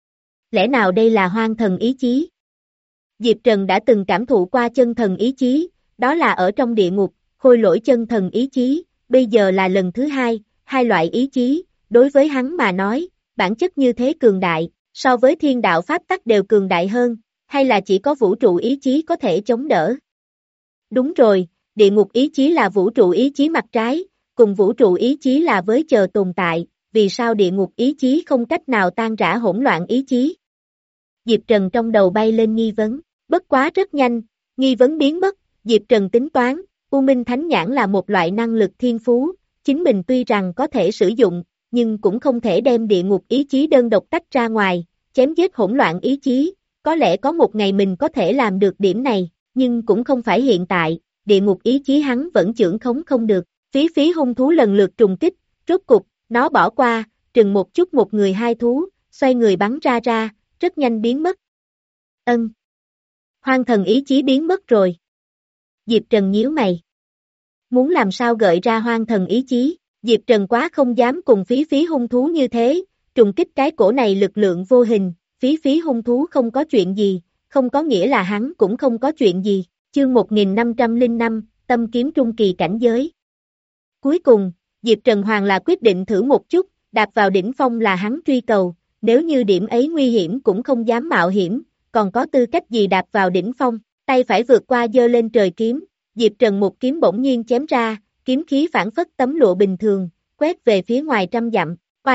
Lẽ nào đây là hoang thần ý chí? Diệp Trần đã từng cảm thụ qua chân thần ý chí, đó là ở trong địa ngục, khôi lỗi chân thần ý chí, bây giờ là lần thứ hai, hai loại ý chí, đối với hắn mà nói, bản chất như thế cường đại, so với thiên đạo pháp tắc đều cường đại hơn, hay là chỉ có vũ trụ ý chí có thể chống đỡ? Đúng rồi, địa ngục ý chí là vũ trụ ý chí mặt trái, cùng vũ trụ ý chí là với chờ tồn tại, vì sao địa ngục ý chí không cách nào tan rã hỗn loạn ý chí? Diệp Trần trong đầu bay lên nghi vấn, bất quá rất nhanh, nghi vấn biến mất, Diệp Trần tính toán, U Minh Thánh Nhãn là một loại năng lực thiên phú, chính mình tuy rằng có thể sử dụng, nhưng cũng không thể đem địa ngục ý chí đơn độc tách ra ngoài, chém giết hỗn loạn ý chí, có lẽ có một ngày mình có thể làm được điểm này, nhưng cũng không phải hiện tại, địa ngục ý chí hắn vẫn chưởng khống không được, phí phí hung thú lần lượt trùng kích, rốt cục, nó bỏ qua, trừng một chút một người hai thú, xoay người bắn ra ra, rất nhanh biến mất. Ân. Hoang thần ý chí biến mất rồi. Diệp Trần nhíu mày. Muốn làm sao gợi ra hoang thần ý chí, Diệp Trần quá không dám cùng phí phí hung thú như thế, trùng kích cái cổ này lực lượng vô hình, phí phí hung thú không có chuyện gì, không có nghĩa là hắn cũng không có chuyện gì, chương một nghìn năm trăm lẻ năm, tâm kiếm trung kỳ cảnh giới. Cuối cùng, Diệp Trần Hoàng là quyết định thử một chút, đạp vào đỉnh phong là hắn truy cầu, nếu như điểm ấy nguy hiểm cũng không dám mạo hiểm, còn có tư cách gì đạp vào đỉnh phong, tay phải vượt qua giơ lên trời kiếm, Diệp Trần một kiếm bỗng nhiên chém ra, kiếm khí phản phất tấm lụa bình thường, quét về phía ngoài trăm dặm, oanh,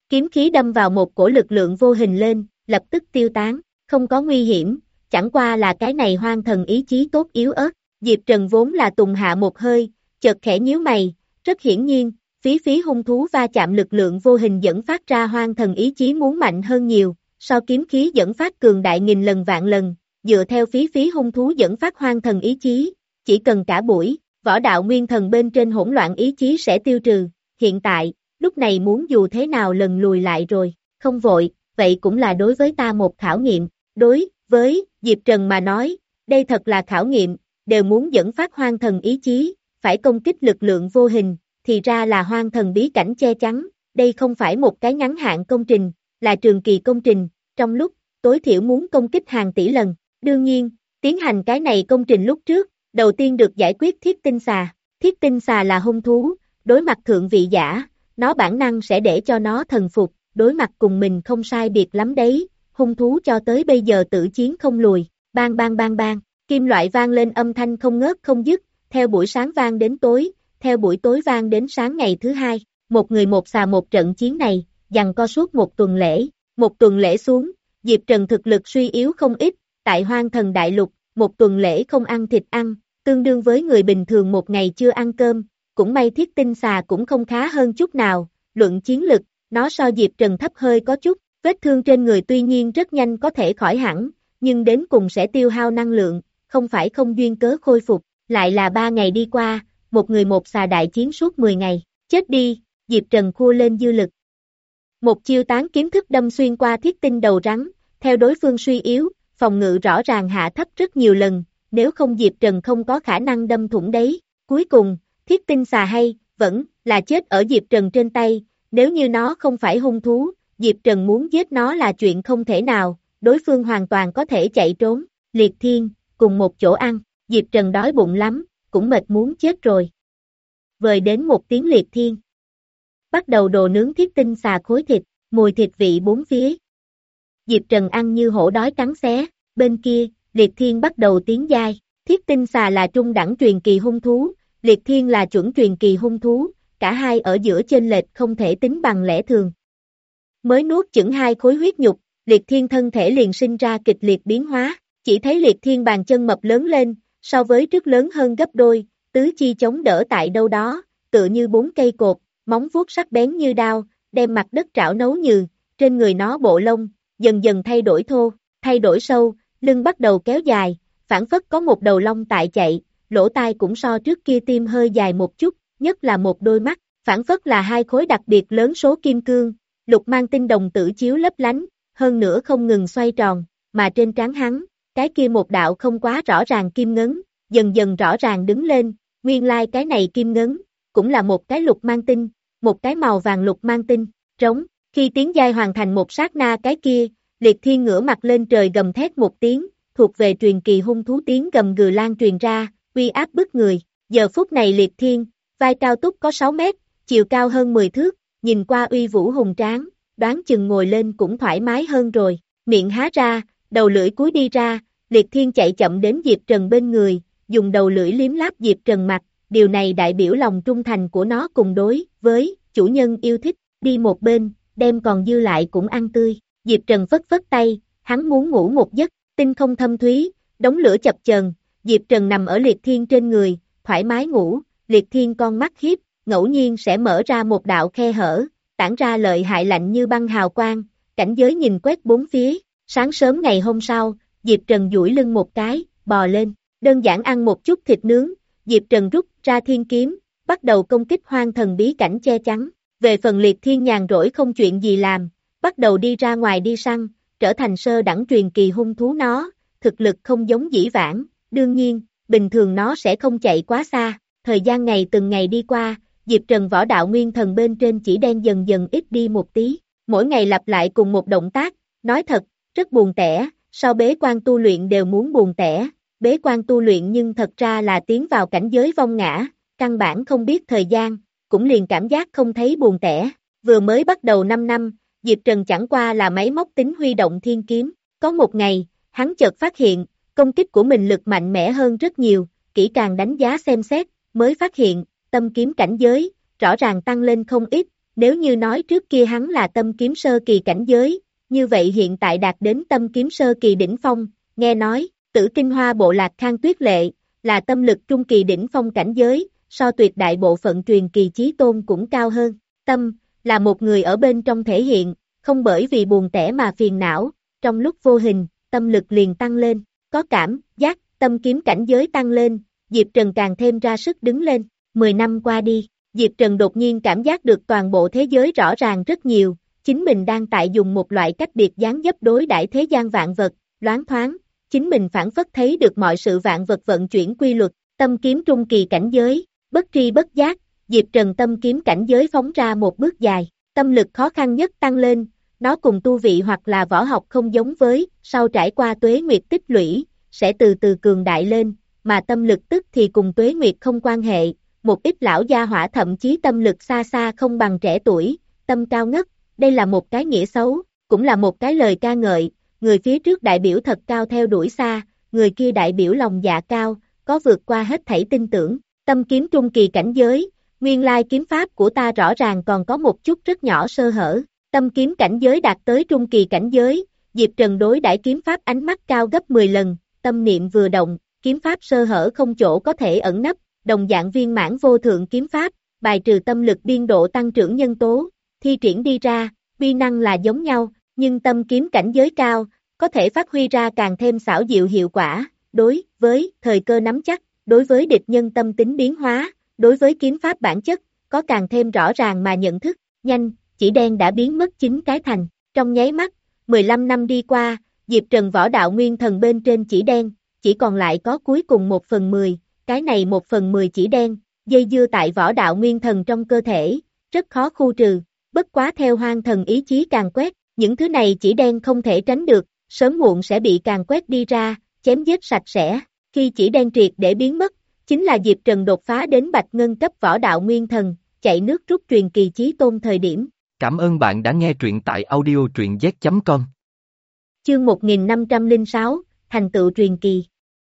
kiếm khí đâm vào một cổ lực lượng vô hình lên, lập tức tiêu tán, không có nguy hiểm, chẳng qua là cái này hoang thần ý chí tốt yếu ớt. Diệp Trần vốn là tùng hạ một hơi, chợt khẽ nhíu mày, rất hiển nhiên, phí phí hung thú va chạm lực lượng vô hình dẫn phát ra hoang thần ý chí muốn mạnh hơn nhiều, so kiếm khí dẫn phát cường đại nghìn lần vạn lần, dựa theo phí phí hung thú dẫn phát hoang thần ý chí, chỉ cần cả buổi, võ đạo nguyên thần bên trên hỗn loạn ý chí sẽ tiêu trừ, hiện tại, lúc này muốn dù thế nào lần lùi lại rồi, không vội, vậy cũng là đối với ta một khảo nghiệm, đối với Diệp Trần mà nói, đây thật là khảo nghiệm, đều muốn dẫn phát hoang thần ý chí, phải công kích lực lượng vô hình, thì ra là hoang thần bí cảnh che chắn, đây không phải một cái ngắn hạn công trình, là trường kỳ công trình, trong lúc, tối thiểu muốn công kích hàng tỷ lần, đương nhiên, tiến hành cái này công trình lúc trước, đầu tiên được giải quyết thiết tinh xà, thiết tinh xà là hung thú, đối mặt thượng vị giả, nó bản năng sẽ để cho nó thần phục, đối mặt cùng mình không sai biệt lắm đấy, hung thú cho tới bây giờ tự chiến không lùi, bang bang bang bang, kim loại vang lên âm thanh không ngớt không dứt, theo buổi sáng vang đến tối, theo buổi tối vang đến sáng ngày thứ hai, một người một xà một trận chiến này, giằng co suốt một tuần lễ, một tuần lễ xuống, Diệp Trần thực lực suy yếu không ít, tại Hoang Thần Đại Lục, một tuần lễ không ăn thịt ăn, tương đương với người bình thường một ngày chưa ăn cơm, cũng may thiết tinh xà cũng không khá hơn chút nào, luận chiến lực, nó so Diệp Trần thấp hơi có chút, vết thương trên người tuy nhiên rất nhanh có thể khỏi hẳn, nhưng đến cùng sẽ tiêu hao năng lượng, không phải không duyên cớ khôi phục, lại là ba ngày đi qua, một người một xà đại chiến suốt mười ngày, chết đi, Diệp Trần khua lên dư lực. Một chiêu tán kiếm thức đâm xuyên qua thiết tinh đầu rắn, theo đối phương suy yếu, phòng ngự rõ ràng hạ thấp rất nhiều lần, nếu không Diệp Trần không có khả năng đâm thủng đấy, cuối cùng, thiết tinh xà hay, vẫn là chết ở Diệp Trần trên tay, nếu như nó không phải hung thú, Diệp Trần muốn giết nó là chuyện không thể nào, đối phương hoàn toàn có thể chạy trốn, liệt thiên, cùng một chỗ ăn, Diệp Trần đói bụng lắm, cũng mệt muốn chết rồi. Vời đến một tiếng liệt thiên. Bắt đầu đồ nướng thiết tinh xà khối thịt, mùi thịt vị bốn phía. Diệp Trần ăn như hổ đói cắn xé, bên kia, liệt thiên bắt đầu tiến giai, thiết tinh xà là trung đẳng truyền kỳ hung thú, liệt thiên là chuẩn truyền kỳ hung thú, cả hai ở giữa chênh lệch không thể tính bằng lẽ thường. Mới nuốt chửng hai khối huyết nhục, liệt thiên thân thể liền sinh ra kịch liệt biến hóa, chỉ thấy liệt thiên bàn chân mập lớn lên, so với trước lớn hơn gấp đôi, tứ chi chống đỡ tại đâu đó, tựa như bốn cây cột, móng vuốt sắc bén như đao, đem mặt đất trảo nấu nhừ, trên người nó bộ lông, dần dần thay đổi thô, thay đổi sâu, lưng bắt đầu kéo dài, phản phất có một đầu lông tại chạy, lỗ tai cũng so trước kia tim hơi dài một chút, nhất là một đôi mắt, phản phất là hai khối đặc biệt lớn số kim cương, lục mang tinh đồng tử chiếu lấp lánh, hơn nữa không ngừng xoay tròn, mà trên trán hắn, cái kia một đạo không quá rõ ràng kim ngấn, dần dần rõ ràng đứng lên, nguyên lai like cái này kim ngấn, cũng là một cái lục mang tinh, một cái màu vàng lục mang tinh, trống, khi tiếng giai hoàn thành một sát na cái kia, liệt thiên ngửa mặt lên trời gầm thét một tiếng, thuộc về truyền kỳ hung thú tiếng gầm gừ lan truyền ra, uy áp bức người, giờ phút này liệt thiên, vai cao túc có sáu mét, chiều cao hơn mười thước, nhìn qua uy vũ hùng tráng, đoán chừng ngồi lên cũng thoải mái hơn rồi, miệng há ra, đầu lưỡi cúi đi ra, liệt thiên chạy chậm đến Diệp Trần bên người, dùng đầu lưỡi liếm láp Diệp Trần mặt, điều này đại biểu lòng trung thành của nó cùng đối với chủ nhân yêu thích, đi một bên, đem còn dư lại cũng ăn tươi, Diệp Trần phất phất tay, hắn muốn ngủ một giấc, tinh không thâm thúy, đống lửa chập chờn, Diệp Trần nằm ở liệt thiên trên người, thoải mái ngủ, liệt thiên con mắt hiếp, ngẫu nhiên sẽ mở ra một đạo khe hở, tản ra lợi hại lạnh như băng hào quang, cảnh giới nhìn quét bốn phía, sáng sớm ngày hôm sau, Diệp Trần duỗi lưng một cái, bò lên, đơn giản ăn một chút thịt nướng, Diệp Trần rút ra thiên kiếm, bắt đầu công kích hoang thần bí cảnh che chắn, về phần liệt thiên nhàn rỗi không chuyện gì làm, bắt đầu đi ra ngoài đi săn, trở thành sơ đẳng truyền kỳ hung thú nó, thực lực không giống dĩ vãng, đương nhiên, bình thường nó sẽ không chạy quá xa, thời gian ngày từng ngày đi qua, Diệp Trần võ đạo nguyên thần bên trên chỉ đen dần dần ít đi một tí, mỗi ngày lặp lại cùng một động tác, nói thật, rất buồn tẻ, so bế quan tu luyện đều muốn buồn tẻ, bế quan tu luyện nhưng thật ra là tiến vào cảnh giới vong ngã, căn bản không biết thời gian, cũng liền cảm giác không thấy buồn tẻ, vừa mới bắt đầu năm năm, Diệp Trần chẳng qua là máy móc tính huy động thiên kiếm, có một ngày, hắn chợt phát hiện, công kích của mình lực mạnh mẽ hơn rất nhiều, kỹ càng đánh giá xem xét, mới phát hiện, tâm kiếm cảnh giới, rõ ràng tăng lên không ít, Nếu như nói trước kia hắn là tâm kiếm sơ kỳ cảnh giới, như vậy hiện tại đạt đến tâm kiếm sơ kỳ đỉnh phong, nghe nói, Tử Tinh Hoa bộ lạc Khang Tuyết Lệ, là tâm lực trung kỳ đỉnh phong cảnh giới, so tuyệt đại bộ phận truyền kỳ chí tôn cũng cao hơn. Tâm, là một người ở bên trong thể hiện, không bởi vì buồn tẻ mà phiền não, trong lúc vô hình, tâm lực liền tăng lên, có cảm, giác, tâm kiếm cảnh giới tăng lên, Diệp Trần càng thêm ra sức đứng lên. Mười năm qua đi, Diệp Trần đột nhiên cảm giác được toàn bộ thế giới rõ ràng rất nhiều, chính mình đang tại dùng một loại cách biệt dáng dấp đối đãi thế gian vạn vật, loáng thoáng, chính mình phản phất thấy được mọi sự vạn vật vận chuyển quy luật, tâm kiếm trung kỳ cảnh giới, bất tri bất giác, Diệp Trần tâm kiếm cảnh giới phóng ra một bước dài, tâm lực khó khăn nhất tăng lên, nó cùng tu vị hoặc là võ học không giống với, sau trải qua tuế nguyệt tích lũy, sẽ từ từ cường đại lên, mà tâm lực tức thì cùng tuế nguyệt không quan hệ, một ít lão gia hỏa thậm chí tâm lực xa xa không bằng trẻ tuổi, tâm cao ngất, đây là một cái nghĩa xấu, cũng là một cái lời ca ngợi, người phía trước đại biểu thật cao theo đuổi xa, người kia đại biểu lòng dạ cao, có vượt qua hết thảy tin tưởng, tâm kiếm trung kỳ cảnh giới, nguyên lai kiếm pháp của ta rõ ràng còn có một chút rất nhỏ sơ hở, tâm kiếm cảnh giới đạt tới trung kỳ cảnh giới, Diệp Trần đối đãi kiếm pháp ánh mắt cao gấp mười lần, tâm niệm vừa động, kiếm pháp sơ hở không chỗ có thể ẩn nấp, đồng dạng viên mãn vô thượng kiếm pháp, bài trừ tâm lực biên độ tăng trưởng nhân tố, thi triển đi ra, uy năng là giống nhau, nhưng tâm kiếm cảnh giới cao, có thể phát huy ra càng thêm xảo diệu hiệu quả, đối với thời cơ nắm chắc, đối với địch nhân tâm tính biến hóa, đối với kiếm pháp bản chất, có càng thêm rõ ràng mà nhận thức, nhanh, chỉ đen đã biến mất chín cái thành, trong nháy mắt, mười lăm năm đi qua, Diệp Trần võ đạo nguyên thần bên trên chỉ đen, chỉ còn lại có cuối cùng một phần mười, cái này một phần mười chỉ đen, dây dưa tại võ đạo nguyên thần trong cơ thể, rất khó khu trừ, bất quá theo hoang thần ý chí càng quét, những thứ này chỉ đen không thể tránh được, sớm muộn sẽ bị càng quét đi ra, chém giết sạch sẽ, khi chỉ đen triệt để biến mất, chính là Diệp Trần đột phá đến bạch ngân cấp võ đạo nguyên thần, chạy nước rút truyền kỳ chí tôn thời điểm. Cảm ơn bạn đã nghe truyện tại audio truyện z chấm com. Chương một nghìn năm trăm lẻ sáu, thành tựu truyền kỳ.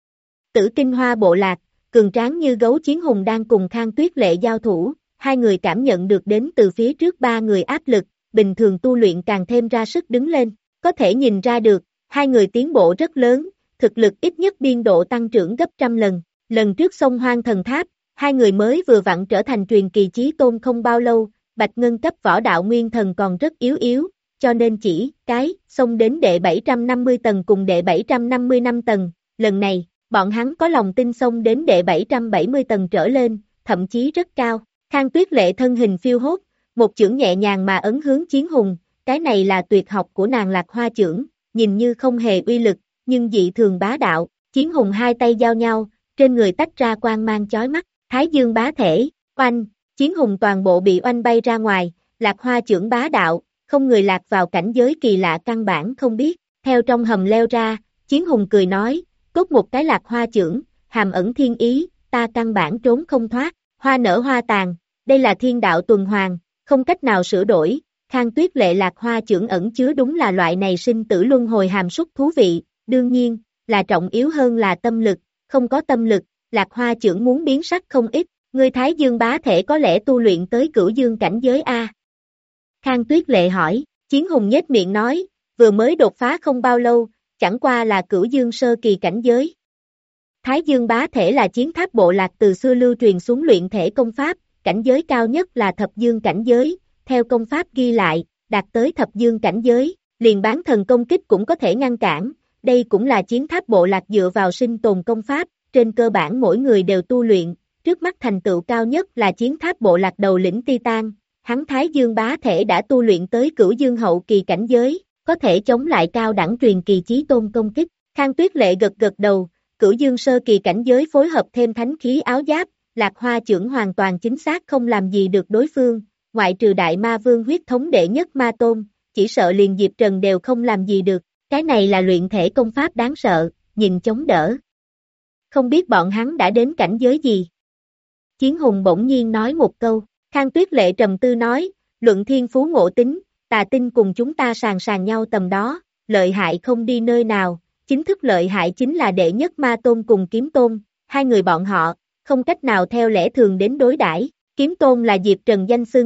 Tử Tinh Hoa bộ lạc, cường tráng như gấu chiến hùng đang cùng Khang Tuyết Lệ giao thủ, hai người cảm nhận được đến từ phía trước ba người áp lực, bình thường tu luyện càng thêm ra sức đứng lên, có thể nhìn ra được, hai người tiến bộ rất lớn, thực lực ít nhất biên độ tăng trưởng gấp trăm lần, lần trước xông Hoang Thần Tháp, hai người mới vừa vặn trở thành truyền kỳ chí tôn không bao lâu, bạch ngân cấp võ đạo nguyên thần còn rất yếu yếu, cho nên chỉ cái xông đến đệ bảy trăm năm mươi tầng cùng đệ bảy trăm năm mươi lăm tầng, lần này, bọn hắn có lòng tin xông đến đệ bảy trăm bảy mươi tầng trở lên, thậm chí rất cao. Khang Tuyết Lệ thân hình phiêu hốt, một chưởng nhẹ nhàng mà ấn hướng chiến hùng, cái này là tuyệt học của nàng Lạc Hoa chưởng, nhìn như không hề uy lực, nhưng dị thường bá đạo, chiến hùng hai tay giao nhau, trên người tách ra quang mang chói mắt, thái dương bá thể, oanh, chiến hùng toàn bộ bị oanh bay ra ngoài, Lạc Hoa chưởng bá đạo, không người lạc vào cảnh giới kỳ lạ căn bản không biết, theo trong hầm leo ra, chiến hùng cười nói, cốt một cái Lạc Hoa chưởng, hàm ẩn thiên ý, ta căn bản trốn không thoát, hoa nở hoa tàn, đây là thiên đạo tuần hoàn, không cách nào sửa đổi, Khang Tuyết Lệ Lạc Hoa chưởng ẩn chứa đúng là loại này sinh tử luân hồi hàm súc thú vị, đương nhiên, là trọng yếu hơn là tâm lực, không có tâm lực, Lạc Hoa chưởng muốn biến sắc không ít, ngươi Thái Dương bá thể có lẽ tu luyện tới cửu dương cảnh giới A. Khang Tuyết Lệ hỏi, chiến hùng nhếch miệng nói, vừa mới đột phá không bao lâu, chẳng qua là cửu dương sơ kỳ cảnh giới. Thái Dương bá thể là chiến tháp bộ lạc từ xưa lưu truyền xuống luyện thể công pháp, cảnh giới cao nhất là thập dương cảnh giới, theo công pháp ghi lại, đạt tới thập dương cảnh giới, liền bán thần công kích cũng có thể ngăn cản, đây cũng là chiến tháp bộ lạc dựa vào sinh tồn công pháp, trên cơ bản mỗi người đều tu luyện, trước mắt thành tựu cao nhất là chiến tháp bộ lạc đầu lĩnh Titan, hắn Thái Dương bá thể đã tu luyện tới cửu dương hậu kỳ cảnh giới, có thể chống lại cao đẳng truyền kỳ chí tôn công kích, Khang Tuyết Lệ gật gật đầu, cửu dương sơ kỳ cảnh giới phối hợp thêm thánh khí áo giáp, Lạc Hoa chưởng hoàn toàn chính xác không làm gì được đối phương, ngoại trừ đại ma vương huyết thống đệ nhất ma tôn, chỉ sợ liền Diệp Trần đều không làm gì được, cái này là luyện thể công pháp đáng sợ, nhìn chống đỡ. Không biết bọn hắn đã đến cảnh giới gì? Chiến hùng bỗng nhiên nói một câu, Khang Tuyết Lệ trầm tư nói, luận thiên phú ngộ tính, tà tinh cùng chúng ta sàng sàng nhau tầm đó, lợi hại không đi nơi nào, chính thức lợi hại chính là đệ nhất ma tôn cùng kiếm tôn, hai người bọn họ, không cách nào theo lẽ thường đến đối đãi. Kiếm tôn là Diệp Trần danh xưng,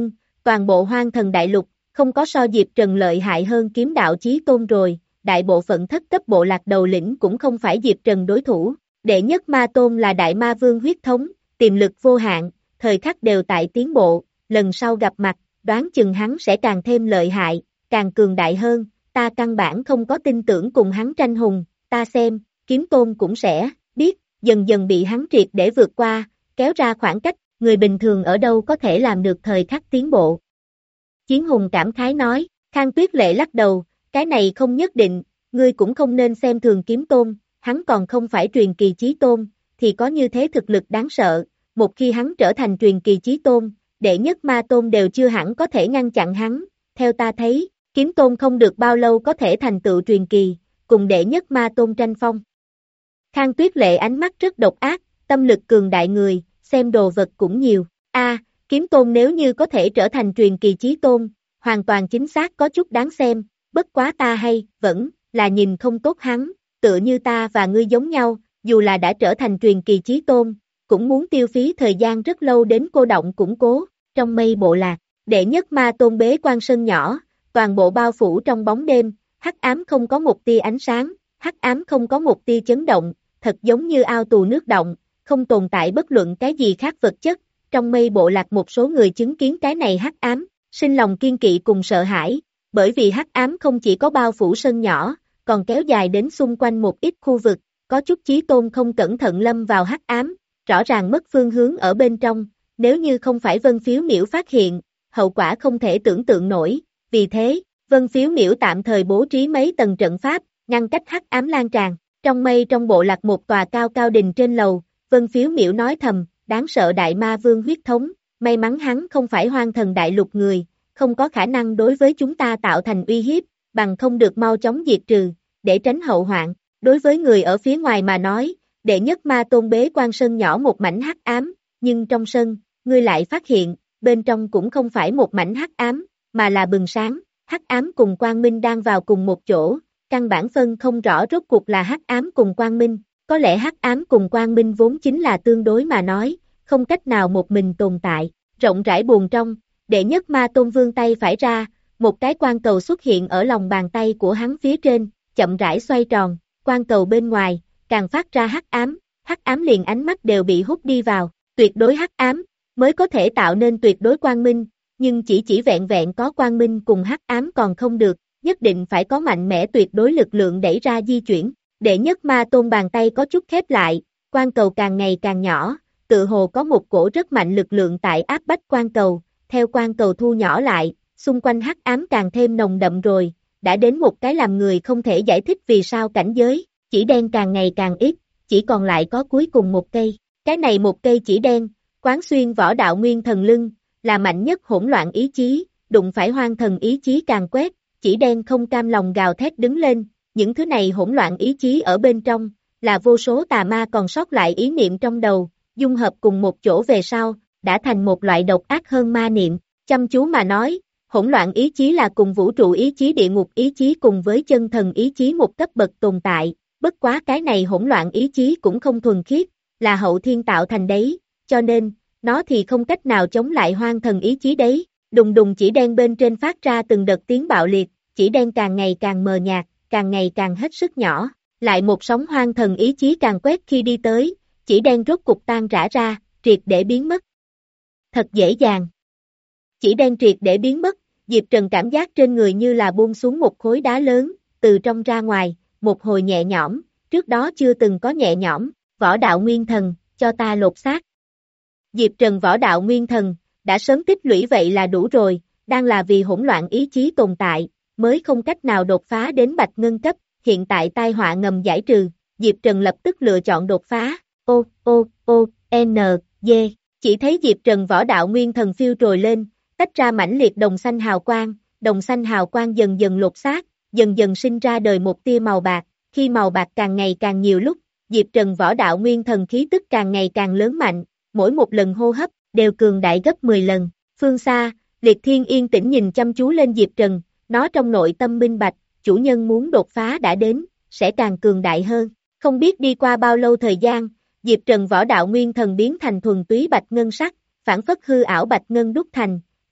toàn bộ Hoang Thần Đại Lục, không có so Diệp Trần lợi hại hơn kiếm đạo chí tôn rồi, đại bộ phận thất cấp bộ lạc đầu lĩnh cũng không phải Diệp Trần đối thủ, đệ nhất ma tôn là đại ma vương huyết thống, tiềm lực vô hạn, thời khắc đều tại tiến bộ, lần sau gặp mặt, đoán chừng hắn sẽ càng thêm lợi hại, càng cường đại hơn, ta căn bản không có tin tưởng cùng hắn tranh hùng, ta xem, kiếm tôn cũng sẽ, biết, dần dần bị hắn triệt để vượt qua, kéo ra khoảng cách, người bình thường ở đâu có thể làm được thời khắc tiến bộ. Chiến hùng cảm khái nói, Khang Tuyết Lệ lắc đầu, cái này không nhất định, ngươi cũng không nên xem thường kiếm tôn, hắn còn không phải truyền kỳ chí tôn, thì có như thế thực lực đáng sợ, một khi hắn trở thành truyền kỳ chí tôn, đệ nhất ma tôn đều chưa hẳn có thể ngăn chặn hắn, theo ta thấy, kiếm tôn không được bao lâu có thể thành tựu truyền kỳ, cùng đệ nhất ma tôn tranh phong. Khang Tuyết Lệ ánh mắt rất độc ác, tâm lực cường đại người, xem đồ vật cũng nhiều, a kiếm tôn nếu như có thể trở thành truyền kỳ chí tôn, hoàn toàn chính xác có chút đáng xem, bất quá ta hay, vẫn, là nhìn không tốt hắn, tựa như ta và ngươi giống nhau, dù là đã trở thành truyền kỳ chí tôn, cũng muốn tiêu phí thời gian rất lâu đến cô động củng cố, trong mây bộ lạc, đệ nhất ma tôn bế quan sân nhỏ, toàn bộ bao phủ trong bóng đêm, hắc ám không có một tia ánh sáng, hắc ám không có một tia chấn động, thật giống như ao tù nước động, không tồn tại bất luận cái gì khác vật chất, trong mây bộ lạc một số người chứng kiến cái này hắc ám, sinh lòng kiên kỵ cùng sợ hãi, bởi vì hắc ám không chỉ có bao phủ sân nhỏ, còn kéo dài đến xung quanh một ít khu vực, có chút chí tôn không cẩn thận lâm vào hắc ám, rõ ràng mất phương hướng ở bên trong, nếu như không phải Vân Phiếu Miểu phát hiện, hậu quả không thể tưởng tượng nổi, vì thế, Vân Phiếu Miểu tạm thời bố trí mấy tầng trận pháp, ngăn cách hắc ám lan tràn, trong mây trong bộ lạc một tòa cao cao đình trên lầu, Vân Phiếu Miểu nói thầm, đáng sợ đại ma vương huyết thống, may mắn hắn không phải Hoang Thần Đại Lục người, không có khả năng đối với chúng ta tạo thành uy hiếp, bằng không được mau chóng diệt trừ, để tránh hậu hoạn, đối với người ở phía ngoài mà nói, đệ nhất ma tôn bế quan sân nhỏ một mảnh hắc ám, nhưng trong sân, ngươi lại phát hiện, bên trong cũng không phải một mảnh hắc ám, mà là bừng sáng, hắc ám cùng quang minh đang vào cùng một chỗ, căn bản phân không rõ rốt cuộc là hắc ám cùng quang minh, có lẽ hắc ám cùng quang minh vốn chính là tương đối mà nói, không cách nào một mình tồn tại, rộng rãi buồn trong, đệ nhất ma tôn vương tay phải ra, một cái quang cầu xuất hiện ở lòng bàn tay của hắn phía trên, chậm rãi xoay tròn, quang cầu bên ngoài, càng phát ra hắc ám, hắc ám liền ánh mắt đều bị hút đi vào, tuyệt đối hắc ám, mới có thể tạo nên tuyệt đối quang minh, nhưng chỉ chỉ vẹn vẹn có quang minh cùng hắc ám còn không được, nhất định phải có mạnh mẽ tuyệt đối lực lượng đẩy ra di chuyển, đệ nhất ma tôn bàn tay có chút khép lại, quang cầu càng ngày càng nhỏ, tự hồ có một cổ rất mạnh lực lượng tại áp bách quang cầu, theo quang cầu thu nhỏ lại, xung quanh hắc ám càng thêm nồng đậm rồi, đã đến một cái làm người không thể giải thích vì sao cảnh giới, chỉ đen càng ngày càng ít, chỉ còn lại có cuối cùng một cây, cái này một cây chỉ đen, quán xuyên võ đạo nguyên thần lưng, là mạnh nhất hỗn loạn ý chí, đụng phải hoang thần ý chí càng quét, chỉ đen không cam lòng gào thét đứng lên, những thứ này hỗn loạn ý chí ở bên trong, là vô số tà ma còn sót lại ý niệm trong đầu, dung hợp cùng một chỗ về sau, đã thành một loại độc ác hơn ma niệm, chăm chú mà nói, hỗn loạn ý chí là cùng vũ trụ ý chí địa ngục ý chí cùng với chân thần ý chí một cấp bậc tồn tại, bất quá cái này hỗn loạn ý chí cũng không thuần khiết, là hậu thiên tạo thành đấy, cho nên, nó thì không cách nào chống lại hoang thần ý chí đấy, đùng đùng chỉ đen bên trên phát ra từng đợt tiếng bạo liệt, chỉ đen càng ngày càng mờ nhạt, càng ngày càng hết sức nhỏ, lại một sóng hoang thần ý chí càng quét khi đi tới, chỉ đen rốt cục tan rã ra, triệt để biến mất. Thật dễ dàng. Chỉ đen triệt để biến mất, Diệp Trần cảm giác trên người như là buông xuống một khối đá lớn, từ trong ra ngoài, một hồi nhẹ nhõm, trước đó chưa từng có nhẹ nhõm, võ đạo nguyên thần, cho ta lột xác. Diệp Trần võ đạo nguyên thần, đã sớm tích lũy vậy là đủ rồi, đang là vì hỗn loạn ý chí tồn tại, mới không cách nào đột phá đến bạch ngân cấp, hiện tại tai họa ngầm giải trừ, Diệp Trần lập tức lựa chọn đột phá, ô, ô, ô, n, d, chỉ thấy Diệp Trần võ đạo nguyên thần phiêu trồi lên, tách ra mãnh liệt đồng xanh hào quang, đồng xanh hào quang dần dần lột xác, dần dần sinh ra đời một tia màu bạc, khi màu bạc càng ngày càng nhiều lúc, Diệp Trần võ đạo nguyên thần khí tức càng ngày càng lớn mạnh, mỗi một lần hô hấp, đều cường đại gấp mười lần, phương xa, Liệt Thiên yên tĩnh nhìn chăm chú lên Diệp Trần, nó trong nội tâm minh bạch, chủ nhân muốn đột phá đã đến, sẽ càng cường đại hơn, không biết đi qua bao lâu thời gian, Diệp Trần võ đạo nguyên thần biến thành thuần túy bạch ngân sắc, phản phất hư ảo bạch ngân đúc thành,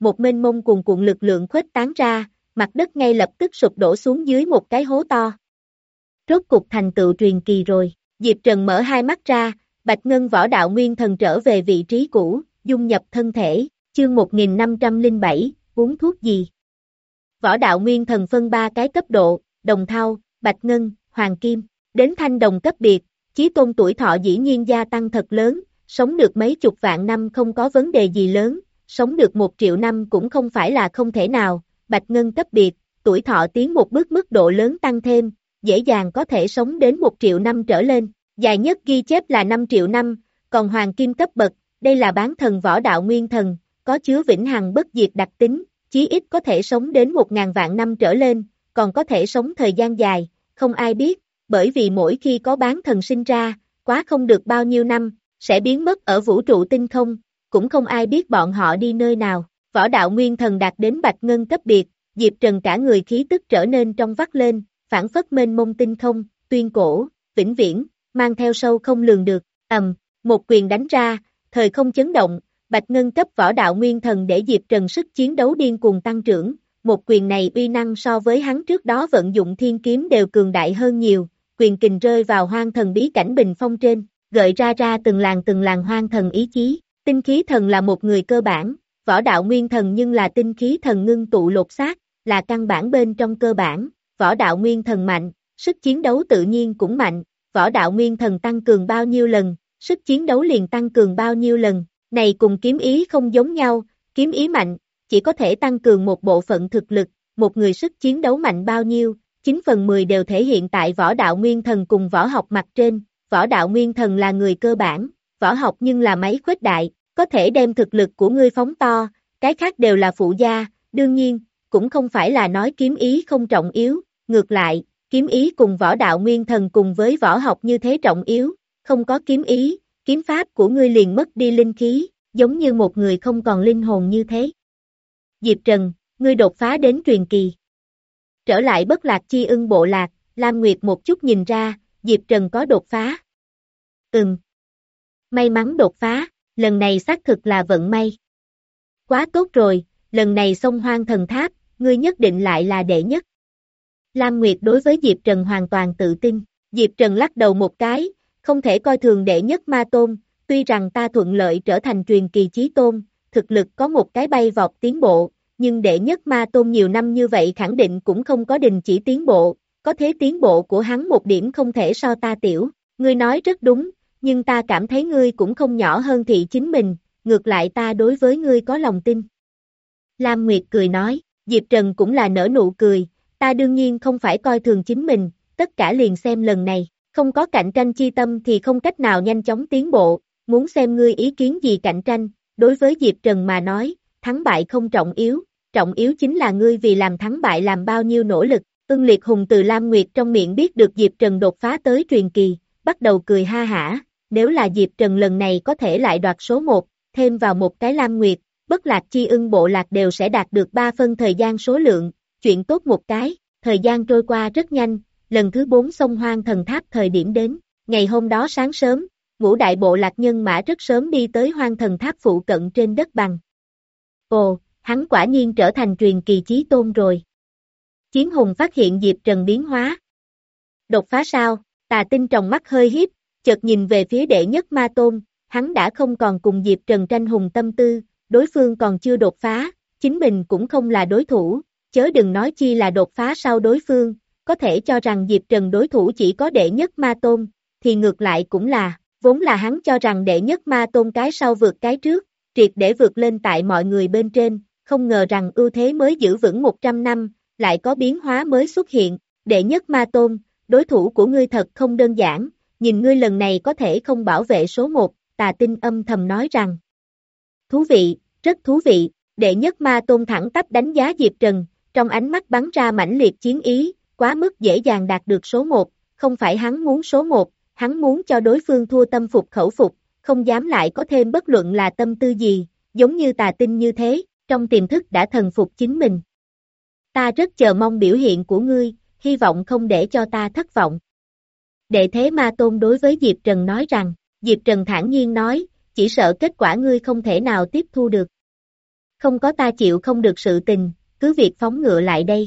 một mênh mông cuồn cuộn lực lượng khuếch tán ra, mặt đất ngay lập tức sụp đổ xuống dưới một cái hố to. Rốt cục thành tựu truyền kỳ rồi, Diệp Trần mở hai mắt ra, Bạch Ngân Võ Đạo Nguyên Thần trở về vị trí cũ, dung nhập thân thể, chương một nghìn năm trăm lẻ bảy, uống thuốc gì? Võ Đạo Nguyên Thần phân ba cái cấp độ, Đồng Thau, Bạch Ngân, Hoàng Kim, đến thanh đồng cấp biệt, Chí Tôn tuổi thọ dĩ nhiên gia tăng thật lớn, sống được mấy chục vạn năm không có vấn đề gì lớn, sống được một triệu năm cũng không phải là không thể nào, Bạch Ngân cấp biệt, tuổi thọ tiến một bước mức độ lớn tăng thêm, dễ dàng có thể sống đến một triệu năm trở lên, dài nhất ghi chép là năm triệu năm, còn Hoàng Kim cấp bậc, đây là bán thần võ đạo nguyên thần, có chứa vĩnh hằng bất diệt đặc tính, chí ít có thể sống đến một ngàn vạn năm trở lên, còn có thể sống thời gian dài, không ai biết, bởi vì mỗi khi có bán thần sinh ra, quá không được bao nhiêu năm, sẽ biến mất ở vũ trụ tinh không, cũng không ai biết bọn họ đi nơi nào. Võ đạo nguyên thần đạt đến Bạch Ngân cấp biệt, Diệp Trần cả người khí tức trở nên trong vắt lên, phản phất mênh mông tinh không, tuyên cổ, vĩnh viễn, mang theo sâu không lường được, ầm, một quyền đánh ra, thời không chấn động, Bạch Ngân cấp võ đạo nguyên thần để Diệp Trần sức chiến đấu điên cuồng tăng trưởng, một quyền này uy năng so với hắn trước đó vận dụng thiên kiếm đều cường đại hơn nhiều, quyền kình rơi vào hoang thần bí cảnh bình phong trên, gợi ra ra từng làn từng làn hoang thần ý chí, tinh khí thần là một người cơ bản, võ đạo nguyên thần nhưng là tinh khí thần ngưng tụ lột xác, là căn bản bên trong cơ bản, võ đạo nguyên thần mạnh, sức chiến đấu tự nhiên cũng mạnh, võ đạo nguyên thần tăng cường bao nhiêu lần, sức chiến đấu liền tăng cường bao nhiêu lần, này cùng kiếm ý không giống nhau, kiếm ý mạnh, chỉ có thể tăng cường một bộ phận thực lực, một người sức chiến đấu mạnh bao nhiêu, chín phần mười đều thể hiện tại võ đạo nguyên thần cùng võ học mặt trên, võ đạo nguyên thần là người cơ bản, võ học nhưng là máy khuếch đại, có thể đem thực lực của ngươi phóng to, cái khác đều là phụ gia, đương nhiên, cũng không phải là nói kiếm ý không trọng yếu, ngược lại, kiếm ý cùng võ đạo nguyên thần cùng với võ học như thế trọng yếu, không có kiếm ý, kiếm pháp của ngươi liền mất đi linh khí, giống như một người không còn linh hồn như thế. Diệp Trần, ngươi đột phá đến truyền kỳ. Trở lại Bất Lạc Chi Ưng bộ lạc, Lam Nguyệt một chút nhìn ra, Diệp Trần có đột phá. Ừm. May mắn đột phá, lần này xác thực là vận may. Quá tốt rồi, lần này xông Hoang Thần Tháp, ngươi nhất định lại là đệ nhất. Lam Nguyệt đối với Diệp Trần hoàn toàn tự tin, Diệp Trần lắc đầu một cái, không thể coi thường đệ nhất ma tôn, tuy rằng ta thuận lợi trở thành truyền kỳ chí tôn, thực lực có một cái bay vọt tiến bộ, nhưng đệ nhất ma tôn nhiều năm như vậy khẳng định cũng không có đình chỉ tiến bộ, có thế tiến bộ của hắn một điểm không thể so ta tiểu, ngươi nói rất đúng, nhưng ta cảm thấy ngươi cũng không nhỏ hơn thị chính mình, ngược lại ta đối với ngươi có lòng tin. Lam Nguyệt cười nói, Diệp Trần cũng là nở nụ cười, ta đương nhiên không phải coi thường chính mình, tất cả liền xem lần này, không có cạnh tranh chi tâm thì không cách nào nhanh chóng tiến bộ, muốn xem ngươi ý kiến gì cạnh tranh, đối với Diệp Trần mà nói, thắng bại không trọng yếu, trọng yếu chính là ngươi vì làm thắng bại làm bao nhiêu nỗ lực, Ưng Liệt Hùng từ Lam Nguyệt trong miệng biết được Diệp Trần đột phá tới truyền kỳ, bắt đầu cười ha hả, nếu là Diệp Trần lần này có thể lại đoạt số một, thêm vào một cái Lam Nguyệt, Bất Lạc Chi Ưng bộ lạc đều sẽ đạt được ba phân thời gian số lượng, chuyện tốt một cái, thời gian trôi qua rất nhanh, lần thứ bốn xông Hoang Thần Tháp thời điểm đến, ngày hôm đó sáng sớm, ngũ đại bộ lạc nhân mã rất sớm đi tới Hoang Thần Tháp phụ cận trên đất bằng. Ồ, hắn quả nhiên trở thành truyền kỳ chí tôn rồi. Chiến Hùng phát hiện Diệp Trần biến hóa. Đột phá sao, Tà Tinh trong mắt hơi hiếp, chợt nhìn về phía đệ nhất ma tôn, hắn đã không còn cùng Diệp Trần tranh hùng tâm tư, đối phương còn chưa đột phá, chính mình cũng không là đối thủ, chớ đừng nói chi là đột phá sau đối phương, có thể cho rằng Diệp Trần đối thủ chỉ có đệ nhất ma tôn, thì ngược lại cũng là, vốn là hắn cho rằng đệ nhất ma tôn cái sau vượt cái trước, triệt để vượt lên tại mọi người bên trên, không ngờ rằng ưu thế mới giữ vững một trăm năm, lại có biến hóa mới xuất hiện, đệ nhất ma tôn, đối thủ của ngươi thật không đơn giản, nhìn ngươi lần này có thể không bảo vệ số một, Tà Tinh âm thầm nói rằng. Thú vị, rất thú vị, đệ nhất ma tôn thẳng tắp đánh giá Diệp Trần, trong ánh mắt bắn ra mãnh liệt chiến ý, quá mức dễ dàng đạt được số một, không phải hắn muốn số một, hắn muốn cho đối phương thua tâm phục khẩu phục, không dám lại có thêm bất luận là tâm tư gì, giống như Tà Tinh như thế, trong tiềm thức đã thần phục chính mình. Ta rất chờ mong biểu hiện của ngươi, hy vọng không để cho ta thất vọng. Đệ thế ma tôn đối với Diệp Trần nói rằng, Diệp Trần thản nhiên nói, chỉ sợ kết quả ngươi không thể nào tiếp thu được. không có ta chịu không được sự tình, cứ việc phóng ngựa lại đây.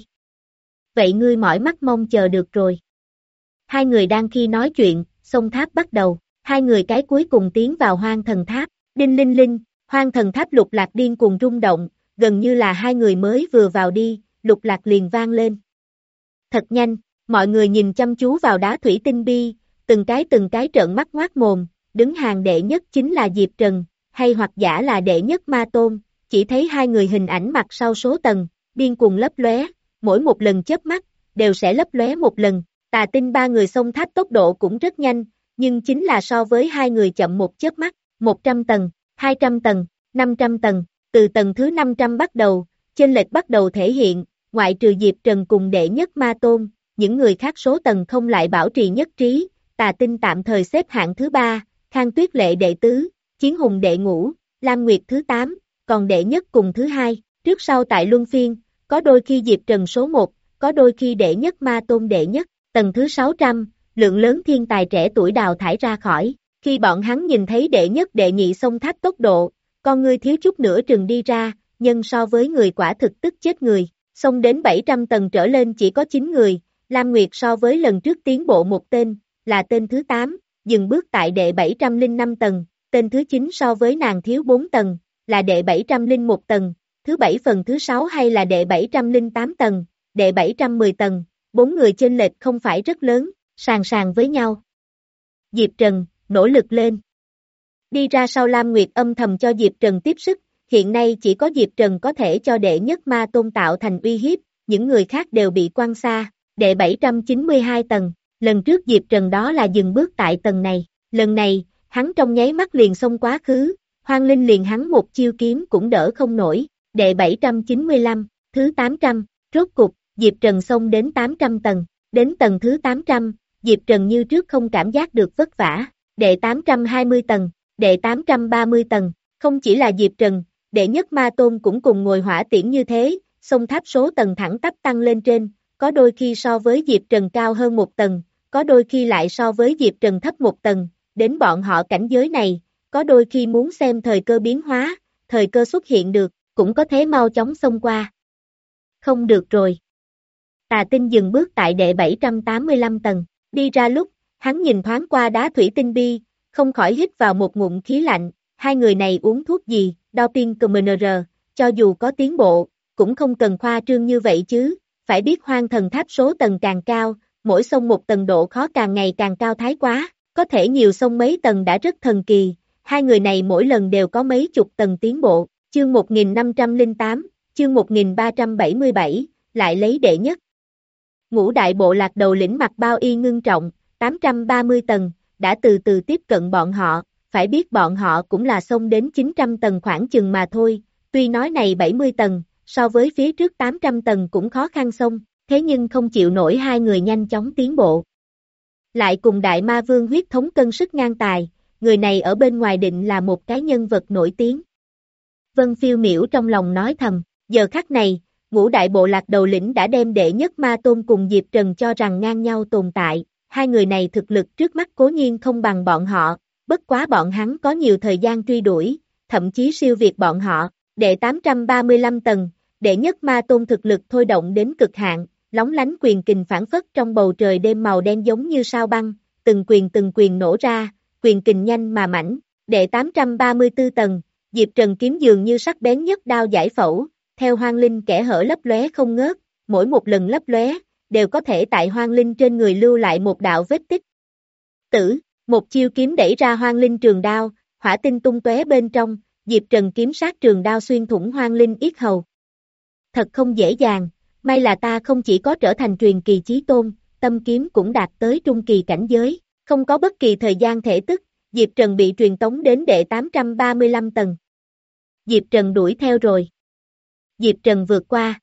Vậy ngươi mỏi mắt mong chờ được rồi. Hai người đang khi nói chuyện, sông tháp bắt đầu, hai người cái cuối cùng tiến vào hoang thần tháp, đinh linh linh, hoang thần tháp lục lạc điên cuồng rung động, gần như là hai người mới vừa vào đi, lục lạc liền vang lên. Thật nhanh, mọi người nhìn chăm chú vào đá thủy tinh bi, từng cái từng cái trợn mắt ngoác mồm, đứng hàng đệ nhất chính là Diệp Trần, hay hoặc giả là đệ nhất Ma Tôn, chỉ thấy hai người hình ảnh mặt sau số tầng, điên cuồng lấp lóe, mỗi một lần chớp mắt, đều sẽ lấp lóe một lần, Tà Tinh ba người xông tháp tốc độ cũng rất nhanh, nhưng chính là so với hai người chậm một chớp mắt, một trăm tầng, hai trăm tầng, năm trăm tầng, từ tầng thứ năm trăm bắt đầu, chênh lệch bắt đầu thể hiện, ngoại trừ Diệp Trần cùng đệ nhất Ma Tôn, những người khác số tầng không lại bảo trì nhất trí, Tà Tinh tạm thời xếp hạng thứ ba, Khang Tuyết Lệ đệ tứ, Chiến Hùng đệ ngũ, Lam Nguyệt thứ tám, còn đệ nhất cùng thứ hai, trước sau tại luân phiên, có đôi khi Diệp Trần số một, có đôi khi đệ nhất Ma Tôn đệ nhất, tầng thứ sáu trăm, lượng lớn thiên tài trẻ tuổi đào thải ra khỏi, khi bọn hắn nhìn thấy đệ nhất đệ nhị xông tháp tốc độ, con ngươi thiếu chút nữa trừng đi ra, nhân so với người quả thực tức chết người, xông đến bảy trăm tầng trở lên chỉ có chín người, Lam Nguyệt so với lần trước tiến bộ một tên, là tên thứ tám, dừng bước tại đệ bảy trăm lẻ năm tầng, tên thứ chín so với nàng thiếu bốn tầng, là đệ bảy trăm lẻ một tầng, thứ bảy phần thứ sáu hay là đệ bảy trăm lẻ tám tầng, đệ bảy trăm mười tầng, bốn người chênh lệch không phải rất lớn, sàng sàng với nhau. Diệp Trần, nỗ lực lên. Đi ra sau Lam Nguyệt âm thầm cho Diệp Trần tiếp sức, hiện nay chỉ có Diệp Trần có thể cho đệ nhất Ma Tôn tạo thành uy hiếp, những người khác đều bị quăng xa, đệ bảy trăm chín mươi hai tầng, lần trước Diệp Trần đó là dừng bước tại tầng này, lần này, hắn trong nháy mắt liền xông quá khứ, Hoang Linh liền hắn một chiêu kiếm cũng đỡ không nổi, đệ bảy trăm chín mươi lăm, thứ tám trăm, rốt cục, Diệp Trần xông đến tám trăm tầng, đến tầng thứ tám trăm, Diệp Trần như trước không cảm giác được vất vả, đệ tám trăm hai mươi tầng, đệ tám trăm ba mươi tầng, không chỉ là Diệp Trần, đệ nhất Ma Tôn cũng cùng ngồi hỏa tiễn như thế, xông tháp số tầng thẳng tắp tăng lên trên, có đôi khi so với Diệp Trần cao hơn một tầng, có đôi khi lại so với Diệp Trần thấp một tầng, đến bọn họ cảnh giới này, có đôi khi muốn xem thời cơ biến hóa, thời cơ xuất hiện được, cũng có thế mau chóng xông qua. Không được rồi. Tà Tinh dừng bước tại đệ bảy trăm tám mươi lăm tầng, đi ra lúc, hắn nhìn thoáng qua đá thủy tinh bi, không khỏi hít vào một ngụm khí lạnh, hai người này uống thuốc gì, doping cờ em en rờ, cho dù có tiến bộ, cũng không cần khoa trương như vậy chứ, phải biết hoang thần tháp số tầng càng cao, mỗi sông một tầng độ khó càng ngày càng cao thái quá, có thể nhiều sông mấy tầng đã rất thần kỳ, hai người này mỗi lần đều có mấy chục tầng tiến bộ, chương một nghìn năm trăm lẻ tám, chương một nghìn ba trăm bảy mươi bảy, lại lấy đệ nhất. Ngũ đại bộ lạc đầu lĩnh mặt bao y ngưng trọng, tám trăm ba mươi tầng, đã từ từ tiếp cận bọn họ, phải biết bọn họ cũng là xông đến chín trăm tầng khoảng chừng mà thôi, tuy nói này bảy mươi tầng, so với phía trước tám trăm tầng cũng khó khăn xông, thế nhưng không chịu nổi hai người nhanh chóng tiến bộ. Lại cùng Đại Ma Vương huyết thống cân sức ngang tài, người này ở bên ngoài định là một cái nhân vật nổi tiếng. Vân Phiêu Miểu trong lòng nói thầm, giờ khắc này, ngũ đại bộ lạc đầu lĩnh đã đem đệ nhất Ma Tôn cùng Diệp Trần cho rằng ngang nhau tồn tại, hai người này thực lực trước mắt cố nhiên không bằng bọn họ, bất quá bọn hắn có nhiều thời gian truy đuổi, thậm chí siêu việt bọn họ, đệ tám trăm ba mươi lăm tầng, đệ nhất Ma Tôn thực lực thôi động đến cực hạn, lóng lánh quyền kình phản phất trong bầu trời đêm màu đen giống như sao băng, từng quyền từng quyền nổ ra, quyền kình nhanh mà mãnh, đệ tám trăm ba mươi tư tầng, Diệp Trần kiếm dường như sắc bén nhất đao giải phẫu, theo Hoang Linh kẻ hở lấp lóe không ngớt, mỗi một lần lấp lóe, đều có thể tại Hoang Linh trên người lưu lại một đạo vết tích. Tử, một chiêu kiếm đẩy ra Hoang Linh trường đao, hỏa tinh tung tóe bên trong, Diệp Trần kiếm sát trường đao xuyên thủng Hoang Linh yết hầu. Thật không dễ dàng, may là ta không chỉ có trở thành truyền kỳ chí tôn, tâm kiếm cũng đạt tới trung kỳ cảnh giới, không có bất kỳ thời gian thể tức, Diệp Trần bị truyền tống đến đệ tám trăm ba mươi lăm tầng. Diệp Trần đuổi theo rồi. Diệp Trần vượt qua.